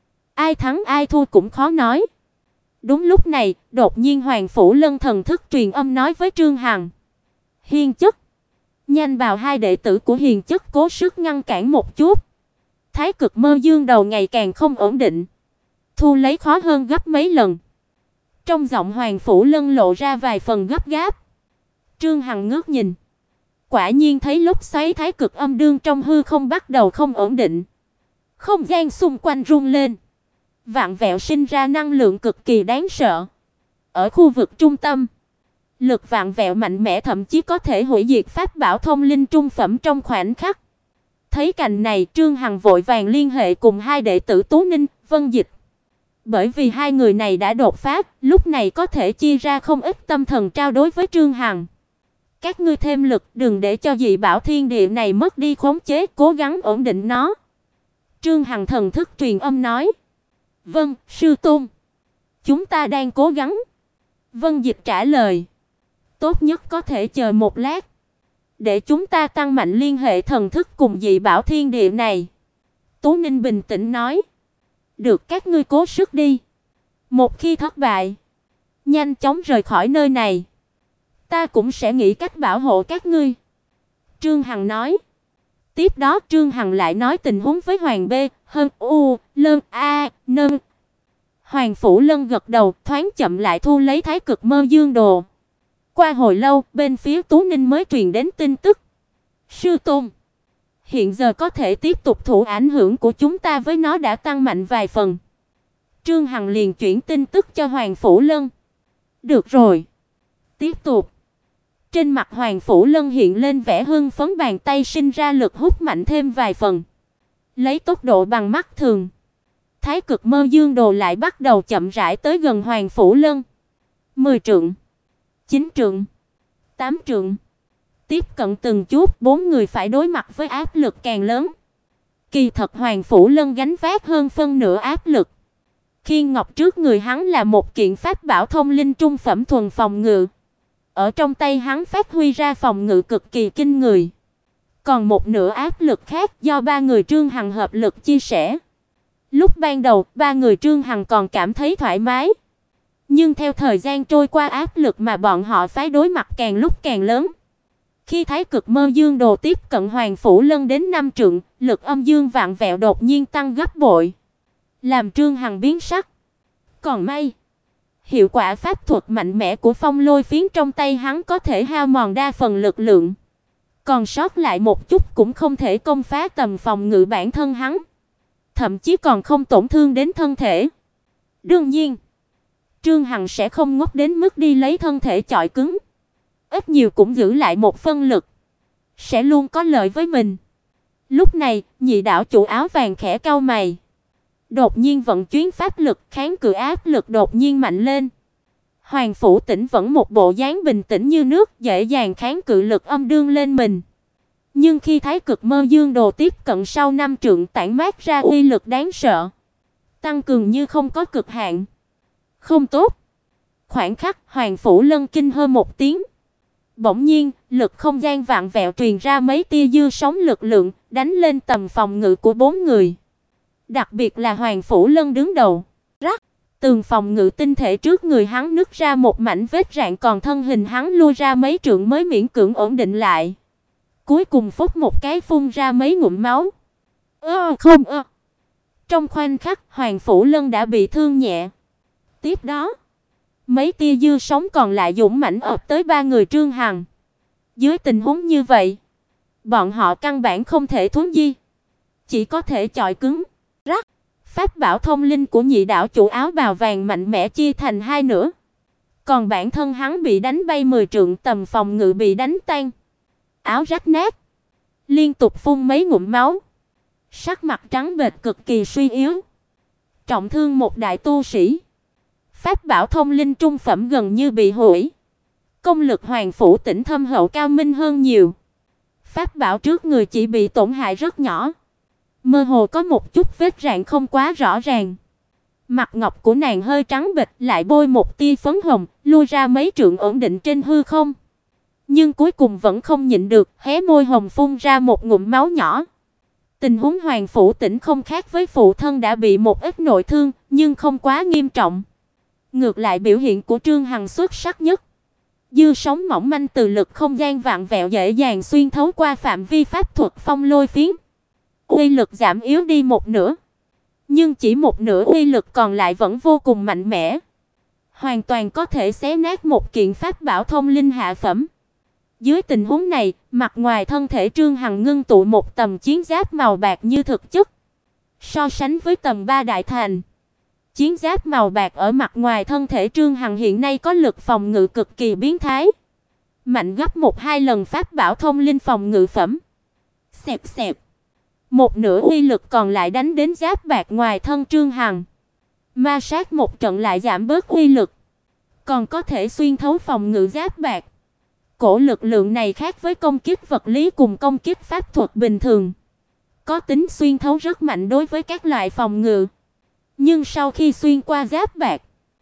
ai thắng ai thua cũng khó nói. Đúng lúc này, đột nhiên Hoàng Phủ Lân thần thức truyền âm nói với Trương Hằng: "Hiền chất, nhanh bảo hai đệ tử của Hiền chất cố sức ngăn cản một chút. Thái Cực Mơ Dương đầu ngày càng không ổn định, thu lấy khó hơn gấp mấy lần." Trong giọng Hoàng Phủ Lân lộ ra vài phần gấp gáp. Trương Hằng ngước nhìn, quả nhiên thấy lốc xoáy thái cực âm đương trong hư không bắt đầu không ổn định. Không gian xung quanh rung lên, vặn vẹo sinh ra năng lượng cực kỳ đáng sợ. Ở khu vực trung tâm, lực vặn vẹo mạnh mẽ thậm chí có thể hủy diệt pháp bảo thông linh trung phẩm trong khoảnh khắc. Thấy cảnh này, Trương Hằng vội vàng liên hệ cùng hai đệ tử Tú Ninh, Vân Dịch. Bởi vì hai người này đã đột phá, lúc này có thể chia ra không ít tâm thần trao đối với Trương Hằng. Các ngươi thêm lực, đừng để cho dị bảo thiên địa này mất đi khống chế, cố gắng ổn định nó. Trương Hằng thần thức truyền âm nói. Vâng, sư tôn. Chúng ta đang cố gắng. Vân Dịch trả lời. Tốt nhất có thể chờ một lát, để chúng ta tăng mạnh liên hệ thần thức cùng dị bảo thiên địa này. Tú Ninh bình tĩnh nói. Được, các ngươi cố sức đi. Một khi thất bại, nhanh chóng rời khỏi nơi này. Ta cũng sẽ nghĩ cách bảo hộ các ngươi. Trương Hằng nói. Tiếp đó Trương Hằng lại nói tình huống với Hoàng B, Hân U, Lân A, Nâng. Hoàng Phủ Lân gật đầu, thoáng chậm lại thu lấy Thái Cực Mơ Dương đồ. Qua hồi lâu, bên phía Tú Ninh mới truyền đến tin tức. Sư tôn, hiện giờ có thể tiếp tục thụ ảnh hưởng của chúng ta với nó đã tăng mạnh vài phần. Trương Hằng liền chuyển tin tức cho Hoàng Phủ Lân. Được rồi, tiếp tục. Trên mặt Hoàng Phủ Lân hiện lên vẻ hưng phấn, bàn tay sinh ra lực hút mạnh thêm vài phần. Lấy tốc độ bằng mắt thường, Thái Cực Mơ Dương đồ lại bắt đầu chậm rãi tới gần Hoàng Phủ Lân. 10 trượng, 9 trượng, 8 trượng. Tiếp cận từng chút, bốn người phải đối mặt với áp lực càng lớn. Kỳ thật Hoàng Phủ Lân gánh vác hơn phân nửa áp lực. Khiên ngọc trước người hắn là một kiện pháp bảo thông linh trung phẩm thuần phòng ngự. Ở trong tay hắn phát huy ra phòng ngự cực kỳ kinh người. Còn một nửa áp lực khác do ba người Trương Hằng hợp lực chia sẻ. Lúc ban đầu, ba người Trương Hằng còn cảm thấy thoải mái. Nhưng theo thời gian trôi qua, áp lực mà bọn họ phải đối mặt càng lúc càng lớn. Khi Thái Cực Mơ Dương đồ tiếp cận Hoàng Phủ Lân đến 5 trượng, lực âm dương vạn vẹo đột nhiên tăng gấp bội, làm Trương Hằng biến sắc. Còn may, hiệu quả pháp thuật mạnh mẽ của phong lôi phiến trong tay hắn có thể hao mòn đa phần lực lượng, còn sót lại một chút cũng không thể công phá tầm phòng ngự bản thân hắn, thậm chí còn không tổn thương đến thân thể. Đương nhiên, Trương Hằng sẽ không ngốc đến mức đi lấy thân thể chọi cứng, ít nhiều cũng giữ lại một phân lực, sẽ luôn có lợi với mình. Lúc này, nhị đảo chủ áo vàng khẽ cau mày, đột nhiên vận chuyển pháp lực kháng cự áp lực đột nhiên mạnh lên. Hoàng Phủ Tĩnh vẫn một bộ dáng bình tĩnh như nước, dễ dàng kháng cự lực âm đương lên mình. Nhưng khi Thái Cực Mơ Dương đồ tiếp cận sau 5 trượng, tản mát ra uy lực đáng sợ, tăng cường như không có cực hạn. Không tốt. Khoảnh khắc, Hoàng Phủ Lân kinh hô một tiếng. Bỗng nhiên, lực không gian vạn vẹo truyền ra mấy tia dư sóng lực lượng, đánh lên tầm phòng ngự của bốn người. Đặc biệt là Hoàng Phủ Lân đứng đầu. Rắc, tường phòng ngự tinh thể trước người hắn nứt ra một mảnh vết rạn, còn thân hình hắn lui ra mấy trượng mới miễn cưỡng ổn định lại. Cuối cùng phốc một cái phun ra mấy ngụm máu. Trong khoảnh khắc, Hoàng Phủ Lân đã bị thương nhẹ. Tiếp đó, mấy tia dư sóng còn lại dũng mãnh ập tới ba người Trương Hằng. Dưới tình huống như vậy, bọn họ căn bản không thể thuấn di, chỉ có thể chọi cứng. Rắc, pháp bảo thông linh của nhị đảo chủ áo bào vàng mạnh mẽ chia thành hai nửa. Còn bản thân hắn bị đánh bay 10 trượng, tầm phòng ngự bị đánh tan, áo rách nát. liên tục phun mấy ngụm máu, sắc mặt trắng bệch cực kỳ suy yếu. Trọng thương một đại tu sĩ. Pháp bảo thông linh trung phẩm gần như bị hủy. Công lực Hoàng phủ Tỉnh thâm hậu cao minh hơn nhiều. Pháp bảo trước người chỉ bị tổn hại rất nhỏ, mơ hồ có một chút vết rạn không quá rõ ràng. Mặt ngọc của nàng hơi trắng bệch, lại bôi một tia phấn hồng, lui ra mấy trượng ổn định trên hư không. Nhưng cuối cùng vẫn không nhịn được, hé môi hồng phun ra một ngụm máu nhỏ. Tình huống Hoàng phủ Tỉnh không khác với phụ thân đã bị một ít nội thương, nhưng không quá nghiêm trọng. Ngược lại biểu hiện của Trương Hằng xuất sắc nhất. Dư sóng mỏng manh từ lực không gian vạn vẹo dễ dàng xuyên thấu qua phạm vi pháp thuật phong lôi phiến. Uy lực giảm yếu đi một nửa, nhưng chỉ một nửa uy lực còn lại vẫn vô cùng mạnh mẽ, hoàn toàn có thể xé nát một kiện pháp bảo thông linh hạ phẩm. Dưới tình huống này, mặt ngoài thân thể Trương Hằng ngưng tụ một tầng chiến giáp màu bạc như thực chất. So sánh với tầng 3 đại thành, chiến giáp màu bạc ở mặt ngoài thân thể Trương Hằng hiện nay có lực phòng ngự cực kỳ biến thái, mạnh gấp 1-2 lần pháp bảo thông linh phòng ngự phẩm. Xẹp xẹp, một nửa uy lực còn lại đánh đến giáp bạc ngoài thân Trương Hằng. Ma sát một trận lại giảm bớt uy lực, còn có thể xuyên thấu phòng ngự giáp bạc. Cổ lực lượng này khác với công kích vật lý cùng công kích pháp thuật bình thường, có tính xuyên thấu rất mạnh đối với các loại phòng ngự. Nhưng sau khi xuyên qua giáp bạc,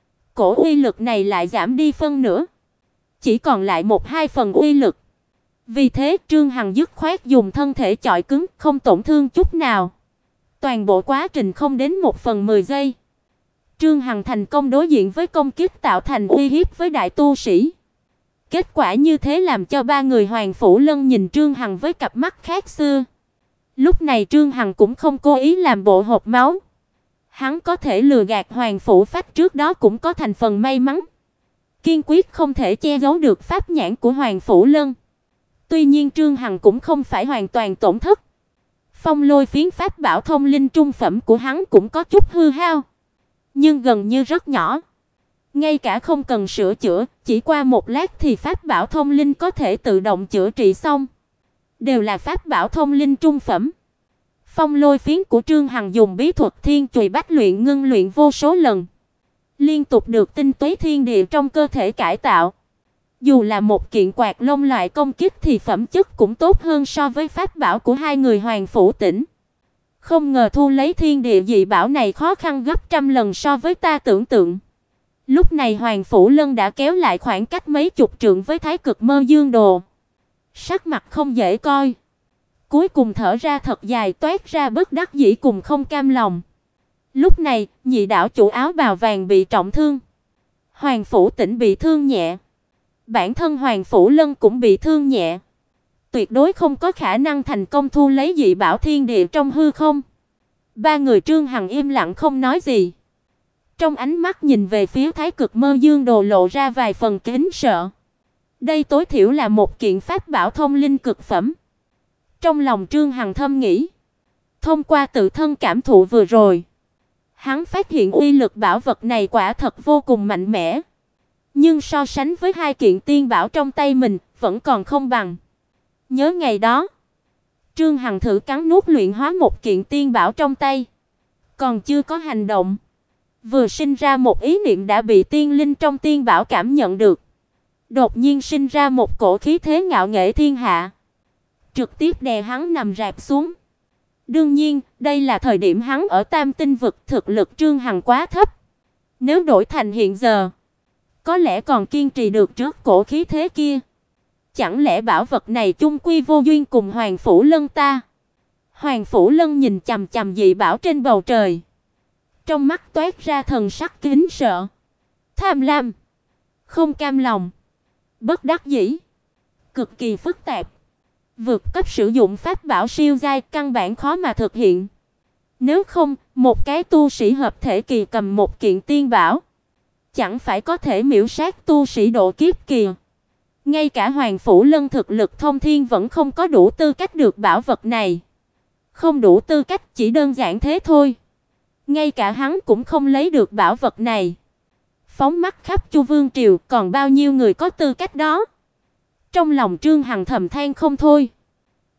cổ uy lực này lại giảm đi phân nửa, chỉ còn lại 1-2 phần uy lực. Vì thế, Trương Hằng dứt khoát dùng thân thể chọi cứng, không tổn thương chút nào. Toàn bộ quá trình không đến 1/10 giây. Trương Hằng thành công đối diện với công kích tạo thành uy hiếp với đại tu sĩ. Kết quả như thế làm cho ba người Hoàng phủ Lân nhìn Trương Hằng với cặp mắt khác xưa. Lúc này Trương Hằng cũng không cố ý làm bộ hộc máu. Hắn có thể lừa gạt Hoàng phủ Phách trước đó cũng có thành phần may mắn. Kiên quyết không thể che giấu được pháp nhãn của Hoàng phủ Lân. Tuy nhiên Trương Hằng cũng không phải hoàn toàn tổn thất. Phong lôi phiến pháp bảo thông linh trung phẩm của hắn cũng có chút hư hao, nhưng gần như rất nhỏ. Ngay cả không cần sửa chữa, chỉ qua một lát thì pháp bảo thông linh có thể tự động chữa trị xong. Đều là pháp bảo thông linh trung phẩm. Phong lôi phiến của Trương Hằng dùng bí thuật Thiên Chùy Bách luyện ngưng luyện vô số lần, liên tục được tinh túy thiên địa trong cơ thể cải tạo. Dù là một kiện quạt lông loại công kích thì phẩm chất cũng tốt hơn so với pháp bảo của hai người Hoàng phủ Tỉnh. Không ngờ thu lấy thiên địa dị bảo này khó khăn gấp trăm lần so với ta tưởng tượng. Lúc này Hoàng phủ Lân đã kéo lại khoảng cách mấy chục trượng với Thái Cực Mơ Dương Đồ. Sắc mặt không dễ coi. Cuối cùng thở ra thật dài, toát ra bất đắc dĩ cùng không cam lòng. Lúc này, nhị đảo chủ áo bào vàng bị trọng thương. Hoàng phủ Tỉnh bị thương nhẹ. Bản thân Hoàng phủ Lân cũng bị thương nhẹ. Tuyệt đối không có khả năng thành công thu lấy dị bảo thiên địa trong hư không. Ba người Trương Hằng im lặng không nói gì. Trong ánh mắt nhìn về phía Thái Cực Mơ Dương Đồ lộ ra vài phần kính sợ. Đây tối thiểu là một kiện pháp bảo thông linh cực phẩm. Trong lòng Trương Hằng thầm nghĩ, thông qua tự thân cảm thụ vừa rồi, hắn phát hiện uy lực bảo vật này quả thật vô cùng mạnh mẽ. Nhưng so sánh với hai kiện tiên bảo trong tay mình, vẫn còn không bằng. Nhớ ngày đó, Trương Hằng thử cắn nuốt luyện hóa một kiện tiên bảo trong tay, còn chưa có hành động, vừa sinh ra một ý niệm đã bị tiên linh trong tiên bảo cảm nhận được. Đột nhiên sinh ra một cổ khí thế ngạo nghễ thiên hạ, trực tiếp đè hắn nằm rạp xuống. Đương nhiên, đây là thời điểm hắn ở Tam Tinh vực, thực lực Trương Hằng quá thấp. Nếu đổi thành hiện giờ, có lẽ còn kiên trì được trước cổ khí thế kia. Chẳng lẽ bảo vật này chung quy vô duyên cùng Hoàng phủ Lân ta? Hoàng phủ Lân nhìn chằm chằm dị bảo trên bầu trời, trong mắt toát ra thần sắc kính sợ, tham lam, không cam lòng, bất đắc dĩ, cực kỳ phức tạp. Vượt cấp sử dụng pháp bảo siêu giai căn bản khó mà thực hiện. Nếu không, một cái tu sĩ hợp thể kỳ cầm một kiện tiên bảo, chẳng phải có thể miểu sát tu sĩ độ kiếp kỳ. Ngay cả Hoàng phủ Lân thực lực thông thiên vẫn không có đủ tư cách được bảo vật này. Không đủ tư cách chỉ đơn giản thế thôi. Ngay cả hắn cũng không lấy được bảo vật này. Phóng mắt khắp Chu Vương triều, còn bao nhiêu người có tư cách đó? Trong lòng Trương Hằng thầm than không thôi.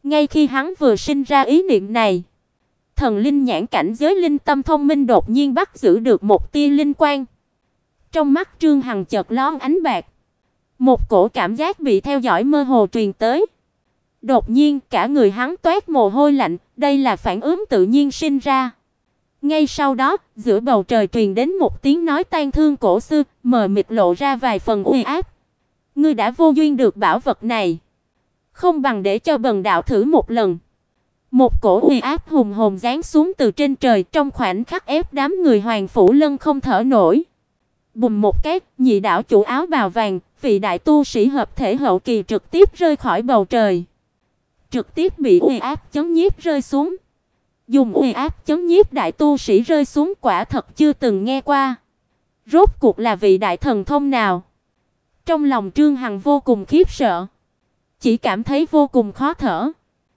Ngay khi hắn vừa sinh ra ý niệm này, thần linh nhãn cảnh giới linh tâm thông minh đột nhiên bắt giữ được một tia linh quang. Trong mắt Trương Hằng chợt lóe ánh bạc, một cổ cảm giác bị theo dõi mơ hồ truyền tới. Đột nhiên, cả người hắn toát mồ hôi lạnh, đây là phản ứng tự nhiên sinh ra. Ngay sau đó, giữa bầu trời truyền đến một tiếng nói tang thương cổ xưa, mờ mịt lộ ra vài phần uy áp. Ngươi đã vô duyên được bảo vật này, không bằng để cho bần đạo thử một lần. Một cổ uy áp hùng hồn giáng xuống từ trên trời, trong khoảnh khắc ép đám người Hoàng Phủ Lân không thở nổi. Bùm một cái, nhị đảo chủ áo bào vàng, vị đại tu sĩ hợp thể hậu kỳ trực tiếp rơi khỏi bầu trời, trực tiếp bị uy áp chấn nhiếp rơi xuống. Dùng uy áp chấn nhiếp đại tu sĩ rơi xuống quả thật chưa từng nghe qua. Rốt cuộc là vị đại thần thông nào? Trong lòng Trương Hằng vô cùng khiếp sợ, chỉ cảm thấy vô cùng khó thở.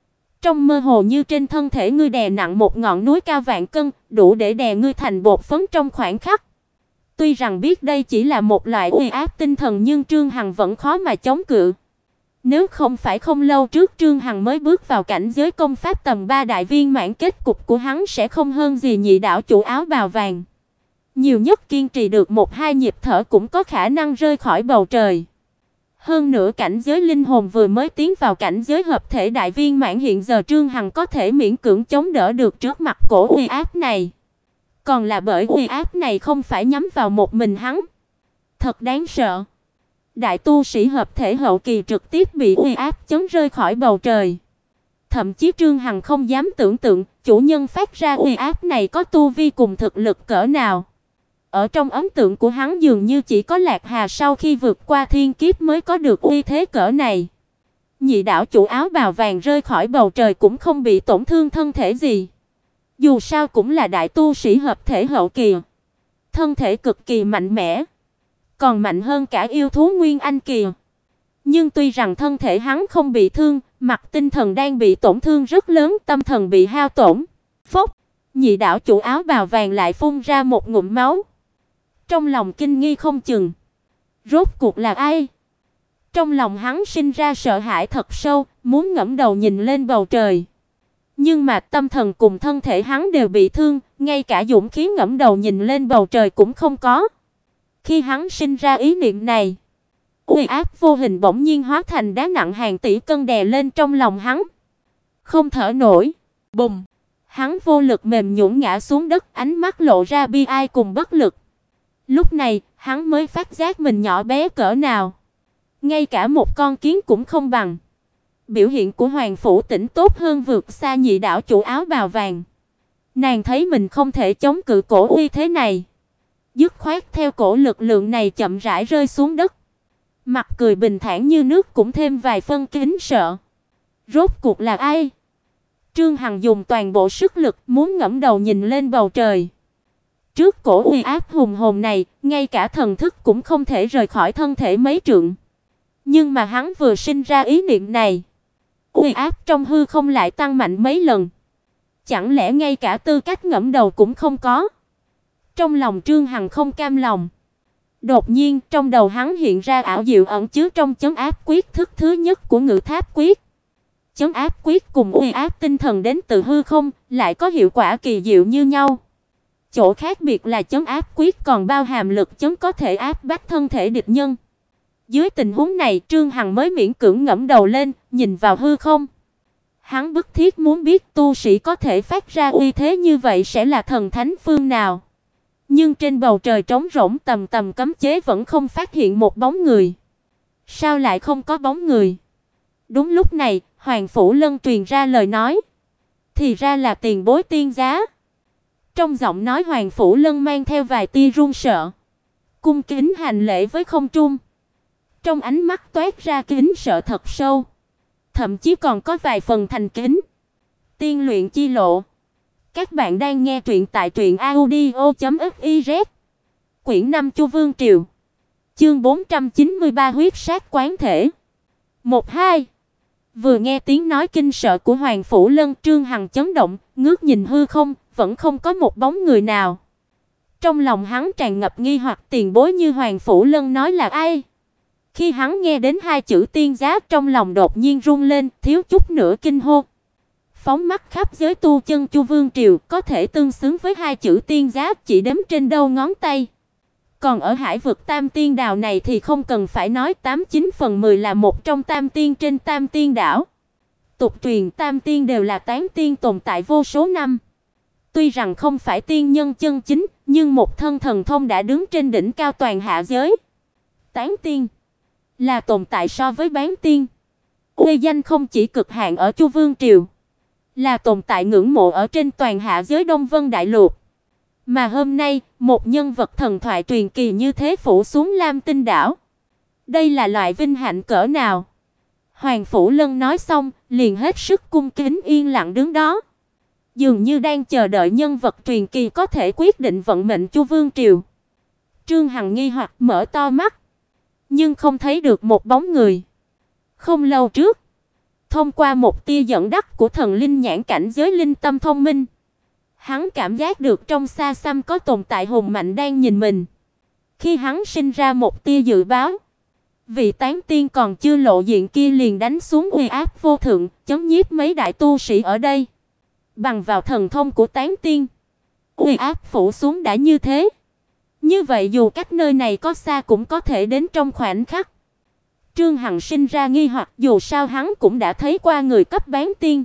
Trong mơ hồ như trên thân thể ngươi đè nặng một ngọn núi cao vạn cân, đủ để đè ngươi thành bột phấn trong khoảnh khắc. Tuy rằng biết đây chỉ là một loại uy áp tinh thần nhưng Trương Hằng vẫn khó mà chống cự. Nếu không phải không lâu trước Trương Hằng mới bước vào cảnh giới công pháp tầm 3 đại viên mãn, kết cục của hắn sẽ không hơn gì nhị đảo chủ áo bào vàng. Nhiều nhất kiên trì được 1-2 nhịp thở cũng có khả năng rơi khỏi bầu trời. Hơn nữa cảnh giới linh hồn vừa mới tiến vào cảnh giới hợp thể đại viên mãn, hiện giờ Trương Hằng có thể miễn cưỡng chống đỡ được trước mặt cổ uy áp này. Còn là bởi uy áp này không phải nhắm vào một mình hắn. Thật đáng sợ. Đại tu sĩ hợp thể hậu kỳ trực tiếp bị uy áp chấn rơi khỏi bầu trời. Thậm chí Trương Hằng không dám tưởng tượng chủ nhân phát ra uy áp này có tu vi cùng thực lực cỡ nào. Ở trong ấn tượng của hắn dường như chỉ có Lạc Hà sau khi vượt qua thiên kiếp mới có được uy thế cỡ này. Nhị đảo chủ áo bào vàng rơi khỏi bầu trời cũng không bị tổn thương thân thể gì. Dù sao cũng là đại tu sĩ hợp thể hậu kỳ, thân thể cực kỳ mạnh mẽ, còn mạnh hơn cả yêu thú nguyên anh kỳ. Nhưng tuy rằng thân thể hắn không bị thương, mặt tinh thần đang bị tổn thương rất lớn, tâm thần bị hao tổn. Phốc, nhị đảo chủ áo bào vàng lại phun ra một ngụm máu. Trong lòng kinh nghi không chừng, rốt cuộc là ai? Trong lòng hắn sinh ra sợ hãi thật sâu, muốn ngẩng đầu nhìn lên bầu trời. Nhưng mà tâm thần cùng thân thể hắn đều bị thương, ngay cả dũng khí ngẩng đầu nhìn lên bầu trời cũng không có. Khi hắn sinh ra ý niệm này, uy áp vô hình bỗng nhiên hóa thành đá nặng hàng tỷ cân đè lên trong lòng hắn. Không thở nổi. Bùm! Hắn vô lực mềm nhũn ngã xuống đất, ánh mắt lộ ra bi ai cùng bất lực. Lúc này, hắn mới phát giác mình nhỏ bé cỡ nào. Ngay cả một con kiến cũng không bằng. Biểu hiện của Hoàng Phủ Tĩnh tốt hơn vượt xa nhị đảo chủ áo bào vàng. Nàng thấy mình không thể chống cự cổ uy thế này, dứt khoát theo cổ lực lượng này chậm rãi rơi xuống đất. Mặt cười bình thản như nước, cũng thêm vài phân kính sợ. Rốt cuộc là ai? Trương Hằng dùng toàn bộ sức lực muốn ngẩng đầu nhìn lên bầu trời. Trước cổ uy áp hùng hồn này, ngay cả thần thức cũng không thể rời khỏi thân thể mấy trượng. Nhưng mà hắn vừa sinh ra ý niệm này, uy áp trong hư không lại tăng mạnh mấy lần. Chẳng lẽ ngay cả tư cách ngẩng đầu cũng không có? Trong lòng Trương Hằng không cam lòng. Đột nhiên, trong đầu hắn hiện ra ảo diệu ẩn chứa trong chấn áp quyết thức thứ nhất của Ngự Tháp quyết. Chấn áp quyết cùng uy áp tinh thần đến từ hư không, lại có hiệu quả kỳ diệu như nhau. Chỗ khác biệt là chấn áp quyết còn bao hàm lực chấn có thể áp bách thân thể địch nhân. Dưới tình huống này, Trương Hằng mới miễn cưỡng ngẩng đầu lên, nhìn vào hư không. Hắn bức thiết muốn biết tu sĩ có thể phát ra uy thế như vậy sẽ là thần thánh phương nào. Nhưng trên bầu trời trống rỗng tầm tầm cấm chế vẫn không phát hiện một bóng người. Sao lại không có bóng người? Đúng lúc này, Hoàng Phủ Lân truyền ra lời nói. Thì ra là tiền bối tiên giá. Trong giọng nói Hoàng Phủ Lân mang theo vài tia run sợ. Cung kính hành lễ với không trung. Trong ánh mắt toát ra kính sợ thật sâu, thậm chí còn có vài phần thành kính. Tiên luyện chi lộ. Các bạn đang nghe truyện tại truyệnaudio.fiz. Quyển 5 Chu Vương Triều. Chương 493 huyết sát quán thể. 1-2. Vừa nghe tiếng nói kinh sợ của Hoàng Phủ Lân, Trương Hằng chấn động, ngước nhìn hư không, vẫn không có một bóng người nào. Trong lòng hắn tràn ngập nghi hoặc, tiền bối như Hoàng Phủ Lân nói là ai? Khi hắn nghe đến hai chữ tiên giá, trong lòng đột nhiên run lên, thiếu chút nữa kinh hô. Phóng mắt khắp giới tu chân Chu Vương triều, có thể tương xứng với hai chữ tiên giá chỉ đếm trên đầu ngón tay. Còn ở hải vực Tam Tiên Đảo này thì không cần phải nói, 89/10 là một trong tam tiên trên Tam Tiên Đảo. Tục truyền tam tiên đều là tán tiên tồn tại vô số năm. Tuy rằng không phải tiên nhân chân chính, nhưng một thân thần thông đã đứng trên đỉnh cao toàn hạ giới. Tán tiên là tồn tại so với bán tiên. Uy danh không chỉ cực hạn ở Chu Vương triều, là tồn tại ngưỡng mộ ở trên toàn hạ giới Đông Vân Đại Lục. Mà hôm nay, một nhân vật thần thoại truyền kỳ như thế phủ xuống Lam Tinh đảo. Đây là loại vinh hạnh cỡ nào? Hoàng Phủ Lân nói xong, liền hết sức cung kính yên lặng đứng đó, dường như đang chờ đợi nhân vật truyền kỳ có thể quyết định vận mệnh Chu Vương triều. Trương Hằng nghi hoặc mở to mắt, nhưng không thấy được một bóng người. Không lâu trước, thông qua một tia dẫn dắt của thần linh nhãn cảnh giới linh tâm thông minh, hắn cảm giác được trong xa xăm có tồn tại hùng mạnh đang nhìn mình. Khi hắn sinh ra một tia dự báo, vị tán tiên còn chưa lộ diện kia liền đánh xuống uy áp vô thượng, chấn nhiếp mấy đại tu sĩ ở đây. Bằng vào thần thông của tán tiên, uy áp phủ xuống đã như thế. Như vậy dù cách nơi này có xa cũng có thể đến trong khoảnh khắc. Trương Hằng sinh ra nghi hoặc, dù sao hắn cũng đã thấy qua người cấp bán tiên.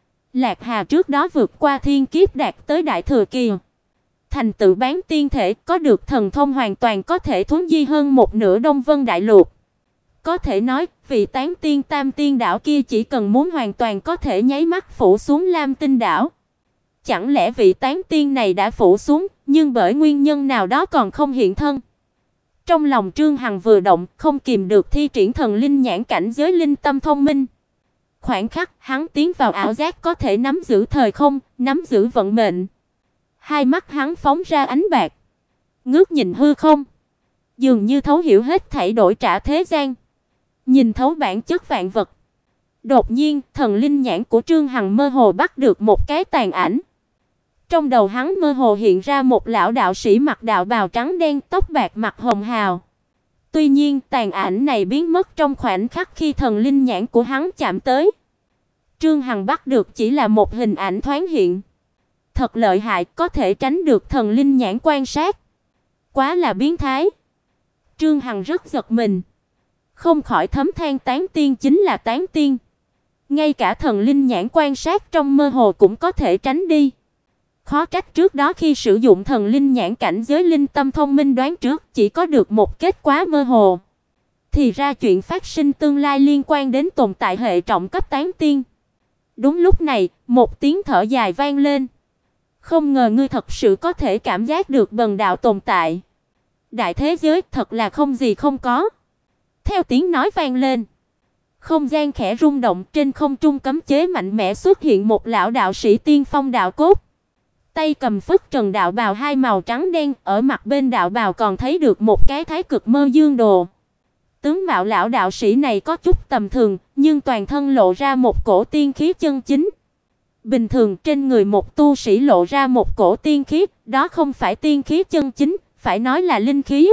Lạc Hà trước đó vượt qua thiên kiếp đạt tới đại thừa kỳ, thành tựu bán tiên thể, có được thần thông hoàn toàn có thể thuấn di hơn một nửa Đông Vân Đại Lục. Có thể nói, vị tán tiên Tam Tiên đảo kia chỉ cần muốn hoàn toàn có thể nháy mắt phủ xuống Lam Tinh đảo. Chẳng lẽ vị tán tiên này đã phủ xuống, nhưng bởi nguyên nhân nào đó còn không hiện thân? Trong lòng Trương Hằng vừa động, không kìm được thi triển thần linh nhãn cảnh giới linh tâm thông minh. Khoảnh khắc, hắn tiến vào ảo giác có thể nắm giữ thời không, nắm giữ vận mệnh. Hai mắt hắn phóng ra ánh bạc, ngước nhìn hư không, dường như thấu hiểu hết thảy đổi trả thế gian, nhìn thấu bản chất vạn vật. Đột nhiên, thần linh nhãn của Trương Hằng mơ hồ bắt được một cái tàn ảnh. Trong đầu hắn mơ hồ hiện ra một lão đạo sĩ mặc đạo bào trắng đen, tóc bạc, mặt hồng hào. Tuy nhiên, tàn ảnh này biến mất trong khoảnh khắc khi thần linh nhãn của hắn chạm tới. Trương Hằng bắt được chỉ là một hình ảnh thoáng hiện. Thật lợi hại, có thể tránh được thần linh nhãn quan sát. Quá là biến thái. Trương Hằng rất giật mình, không khỏi thấm than tán tiên chính là tán tiên. Ngay cả thần linh nhãn quan sát trong mơ hồ cũng có thể tránh đi. Khó trách trước đó khi sử dụng thần linh nhãn cảnh giới linh tâm thông minh đoán trước chỉ có được một kết quả mơ hồ. Thì ra chuyện phát sinh tương lai liên quan đến tồn tại hệ trọng cấp tán tiên. Đúng lúc này, một tiếng thở dài vang lên. Không ngờ ngươi thật sự có thể cảm giác được bần đạo tồn tại. Đại thế giới thật là không gì không có. Theo tiếng nói vang lên, không gian khẽ rung động, trên không trung cấm chế mạnh mẽ xuất hiện một lão đạo sĩ tiên phong đạo cốt. Tay cầm phất trần đạo bào hai màu trắng đen, ở mặt bên đạo bào còn thấy được một cái thái cực mơ dương đồ. Tướng mạo lão đạo sĩ này có chút tầm thường, nhưng toàn thân lộ ra một cổ tiên khí chân chính. Bình thường trên người một tu sĩ lộ ra một cổ tiên khí, đó không phải tiên khí chân chính, phải nói là linh khí.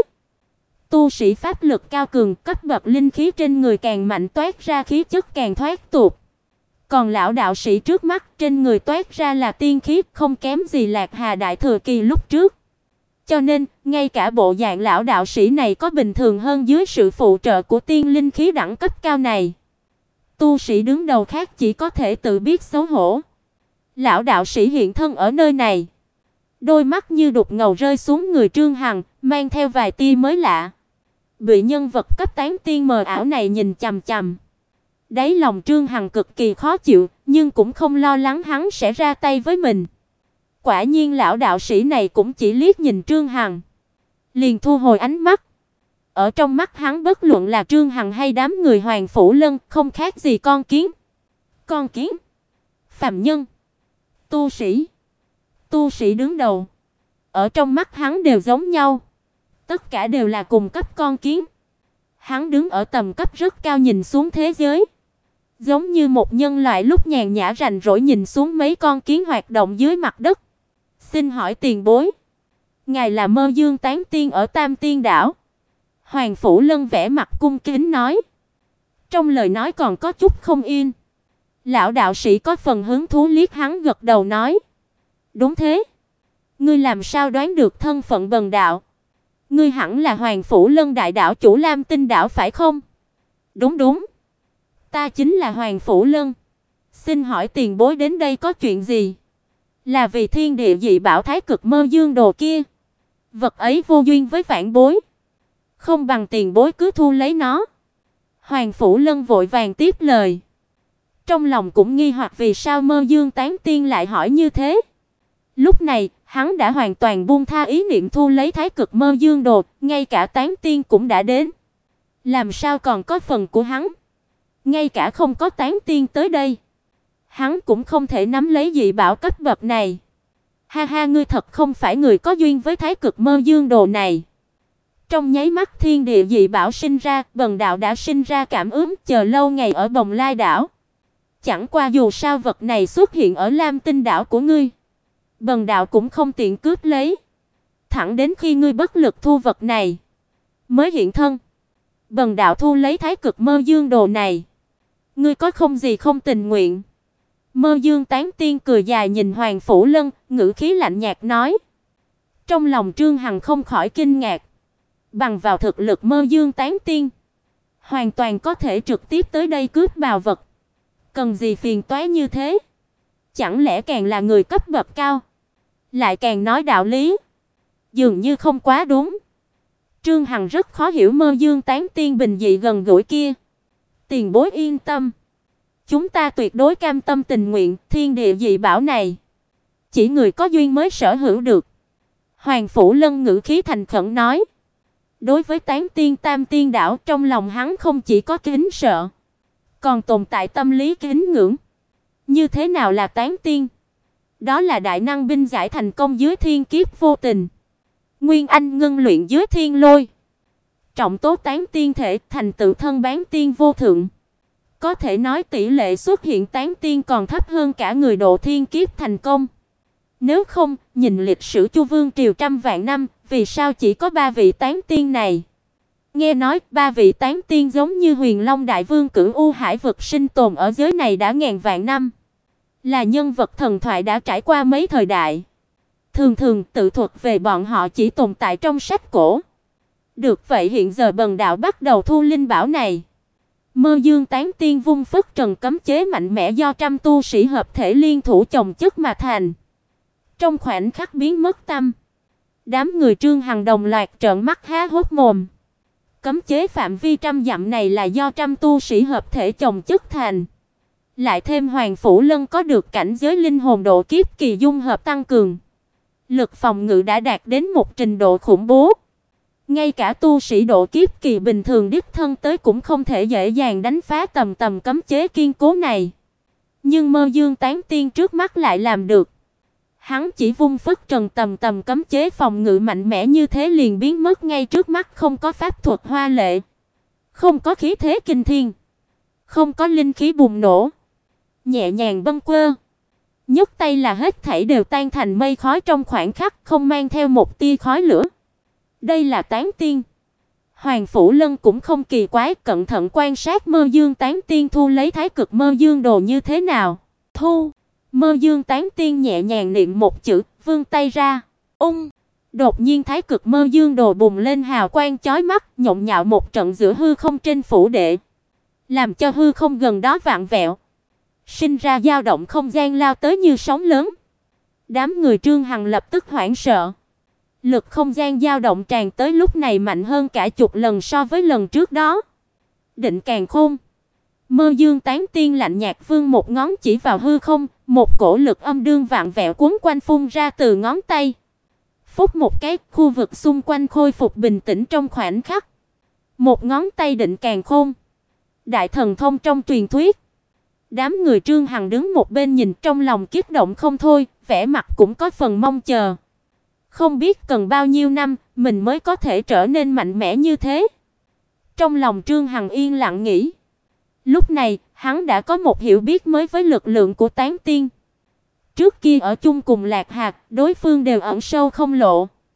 Tu sĩ pháp lực cao cường, cấp bậc linh khí trên người càng mạnh, toát ra khí chất càng thoát tục. Còn lão đạo sĩ trước mắt, trên người toát ra là tiên khí, không kém gì Lạc Hà đại thừa kỳ lúc trước. Cho nên, ngay cả bộ dạng lão đạo sĩ này có bình thường hơn dưới sự phụ trợ của tiên linh khí đẳng cấp cao này. Tu sĩ đứng đầu khác chỉ có thể tự biết xấu hổ. Lão đạo sĩ hiện thân ở nơi này, đôi mắt như đục ngầu rơi xuống người Trương Hằng, mang theo vài tia mới lạ. Bị nhân vật cấp tán tiên mờ ảo này nhìn chằm chằm, đáy lòng Trương Hằng cực kỳ khó chịu, nhưng cũng không lo lắng hắn sẽ ra tay với mình. Quả nhiên lão đạo sĩ này cũng chỉ liếc nhìn Trương Hằng, liền thu hồi ánh mắt. Ở trong mắt hắn bất luận là Trương Hằng hay đám người Hoàng Phủ Lân không khác gì con kiến. Con kiến, phàm nhân, tu sĩ đứng đầu, ở trong mắt hắn đều giống nhau. Tất cả đều là cùng cấp con kiến. Hắn đứng ở tầm cấp rất cao nhìn xuống thế giới, giống như một nhân loại lúc nhàn nhã rảnh rỗi nhìn xuống mấy con kiến hoạt động dưới mặt đất. Xin hỏi tiền bối, ngài là Mơ Dương tán tiên ở Tam Tiên đảo? Hoàng Phủ Lân vẻ mặt cung kính nói. Trong lời nói còn có chút không yên. Lão đạo sĩ có phần hứng thú liếc hắn gật đầu nói. Đúng thế. Ngươi làm sao đoán được thân phận bần đạo? Ngươi hẳn là Hoàng Phủ Lân đại đạo chủ Lam Tinh đảo phải không? Đúng đúng. Ta chính là Hoàng Phủ Lân. Xin hỏi tiền bối đến đây có chuyện gì? Là vì thiên địa dị bảo Thái Cực Mơ Dương đồ kia. Vật ấy vô duyên với vãn bối. Không bằng tiền bối cứ thu lấy nó. Hoàng Phủ Lân vội vàng tiếp lời. Trong lòng cũng nghi hoặc vì sao Mơ Dương Tán Tiên lại hỏi như thế. Lúc này, hắn đã hoàn toàn buông tha ý niệm thu lấy Thái Cực Mơ Dương đồ, ngay cả Tán Tiên cũng đã đến. Làm sao còn có phần của hắn? Ngay cả không có Tán Tiên tới đây, hắn cũng không thể nắm lấy dị bảo cấp bậc này. Ha ha, ngươi thật không phải người có duyên với Thái Cực Mơ Dương đồ này. Trong nháy mắt thiên địa dị bảo sinh ra, bần đạo đã sinh ra cảm ứng chờ lâu ngày ở Bồng Lai đảo. Chẳng qua dù sao vật này xuất hiện ở Lam Tinh đảo của ngươi, bần đạo cũng không tiện cướp lấy. Thẳng đến khi ngươi bất lực thu vật này, mới hiện thân. Bần đạo thu lấy Thái Cực Mơ Dương đồ này. Ngươi có không gì không tình nguyện? Mơ Dương Tán Tiên cười dài nhìn Hoàng Phủ Lân, ngữ khí lạnh nhạt nói. Trong lòng Trương Hằng không khỏi kinh ngạc. Bằng vào thực lực Mơ Dương Tán Tiên, hoàn toàn có thể trực tiếp tới đây cướp bào vật. Cần gì phiền toái như thế? Chẳng lẽ càng là người cấp bậc cao, lại càng nói đạo lý? Dường như không quá đúng. Trương Hằng rất khó hiểu Mơ Dương Tán Tiên bình dị gần gũi kia. Tiền bối yên tâm, chúng ta tuyệt đối cam tâm tình nguyện, thiên địa dị bảo này chỉ người có duyên mới sở hữu được. Hoàng Phủ Lân ngữ khí thành khẩn nói. Đối với Tán Tiên Tam Tiên đảo, trong lòng hắn không chỉ có kính sợ, còn tồn tại tâm lý kính ngưỡng. Như thế nào là Tán Tiên? Đó là đại năng binh giải thành công dưới thiên kiếp vô tình, nguyên anh ngưng luyện dưới thiên lôi, trọng tố Tán Tiên thể, thành tựu thân bán tiên vô thượng. Có thể nói tỷ lệ xuất hiện Tán Tiên còn thấp hơn cả người độ thiên kiếp thành công. Nếu không, nhìn lịch sử Chu Vương triều trăm vạn năm, vì sao chỉ có 3 vị Tán Tiên này? Nghe nói 3 vị Tán Tiên giống như Huyền Long Đại Vương Cửu U Hải vực sinh tồn ở giới này đã ngàn vạn năm, là nhân vật thần thoại đã trải qua mấy thời đại. Thường thường tự thuật về bọn họ chỉ tồn tại trong sách cổ. Được vậy hiện giờ bần đạo bắt đầu thu linh bảo này. Mơ Dương Tán Tiên vung phất trần cấm chế mạnh mẽ do trăm tu sĩ hợp thể liên thủ chồng chất mà thành. Trong khoảnh khắc biến mất tâm. Đám người Trương Hằng đồng loạt trợn mắt há hốc mồm. Cấm chế phạm vi trăm dặm này là do trăm tu sĩ hợp thể chồng chất thành. Lại thêm Hoàng Phủ Lân có được cảnh giới linh hồn độ kiếp kỳ dung hợp tăng cường, lực phòng ngự đã đạt đến một trình độ khủng bố. Ngay cả tu sĩ độ kiếp kỳ bình thường đích thân tới cũng không thể dễ dàng đánh phá tầm cấm chế kiên cố này. Nhưng Mơ Dương Tán Tiên trước mắt lại làm được. Hắn chỉ vung phất trần tầm cấm chế phòng ngự mạnh mẽ như thế liền biến mất ngay trước mắt, không có pháp thuật hoa lệ, không có khí thế kinh thiên, không có linh khí bùng nổ, nhẹ nhàng bâng quơ, nhấc tay là hết thảy đều tan thành mây khói trong khoảnh khắc, không mang theo một tia khói lửa. Đây là Tán Tiên. Hoàng Phủ Lân cũng không kỳ quái, cẩn thận quan sát Mơ Dương Tán Tiên thu lấy Thái Cực Mơ Dương đồ như thế nào. Thu. Mơ Dương Tán Tiên nhẹ nhàng niệm một chữ, vươn tay ra. Đột nhiên Thái Cực Mơ Dương đồ bùng lên hào quang chói mắt, nhộn nhạo một trận giữa hư không trên phủ đệ, làm cho hư không gần đó vặn vẹo, sinh ra dao động không gian lao tới như sóng lớn. Đám người Trương Hằng lập tức hoảng sợ. Lực không gian dao động tràn tới lúc này mạnh hơn cả chục lần so với lần trước đó. Định Càn Khôn. Mơ Dương Tán Tiên lạnh nhạt vươn một ngón chỉ vào hư không, một cổ lực âm đương vạn vẹo cuốn quanh phun ra từ ngón tay. Phút một cái, khu vực xung quanh khôi phục bình tĩnh trong khoảnh khắc. Một ngón tay Định Càn Khôn, đại thần thông trong truyền thuyết. Đám người Trương Hằng đứng một bên nhìn trong lòng kích động không thôi, vẻ mặt cũng có phần mong chờ. Không biết cần bao nhiêu năm mình mới có thể trở nên mạnh mẽ như thế. Trong lòng Trương Hằng yên lặng nghĩ. Lúc này, hắn đã có một hiểu biết mới với lực lượng của Tán Tiên. Trước kia ở chung cùng Lạc Hạt, đối phương đều ẩn sâu không lộ.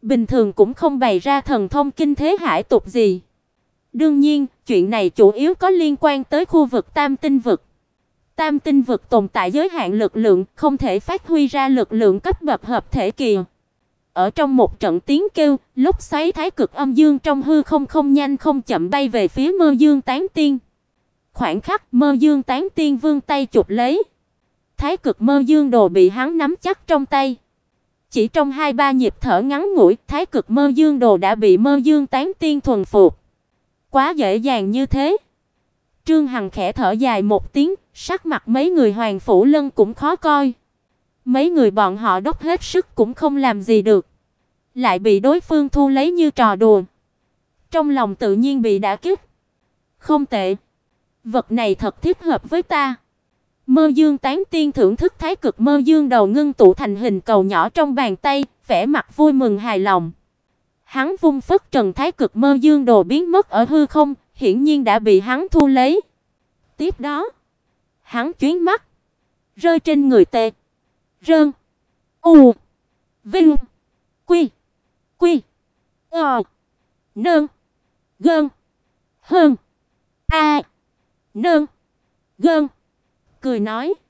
bình thường cũng không bày ra thần thông kinh thế hải tục gì. Đương nhiên, chuyện này chủ yếu có liên quan tới khu vực Tam Tinh vực. Tam Tinh vực tồn tại giới hạn lực lượng, không thể phát huy ra lực lượng cấp bậc hợp thể kỳ. Ở trong một trận tiếng kêu, lúc xoáy thái cực âm dương trong hư không không nhanh không chậm bay về phía Mơ Dương Tán Tiên. Khoảnh khắc Mơ Dương Tán Tiên vươn tay chụp lấy. Thái cực Mơ Dương đồ bị hắn nắm chắc trong tay. Chỉ trong 2-3 nhịp thở ngắn ngủi, Thái cực Mơ Dương đồ đã bị Mơ Dương Tán Tiên thuần phục. Quá dễ dàng như thế. Trương Hằng khẽ thở dài một tiếng, sắc mặt mấy người Hoàng Phủ Lân cũng khó coi. Mấy người bọn họ đốc hết sức cũng không làm gì được, lại bị đối phương thu lấy như trò đùa. Trong lòng tự nhiên bị đả kích. Không tệ, vật này thật thích hợp với ta. Mơ Dương Tán Tiên thưởng thức Thái cực Mơ Dương đầu ngưng tụ thành hình cầu nhỏ trong bàn tay, vẻ mặt vui mừng hài lòng. Hắn vung phất trần Thái cực Mơ Dương đồ biến mất ở hư không, hiển nhiên đã bị hắn thu lấy. Tiếp đó, hắn chuyến mắt rơi trên người Tề Rơn U Vinh Quy Quy Nơn Gơn Hơn A Nơn Gơn, cười nói: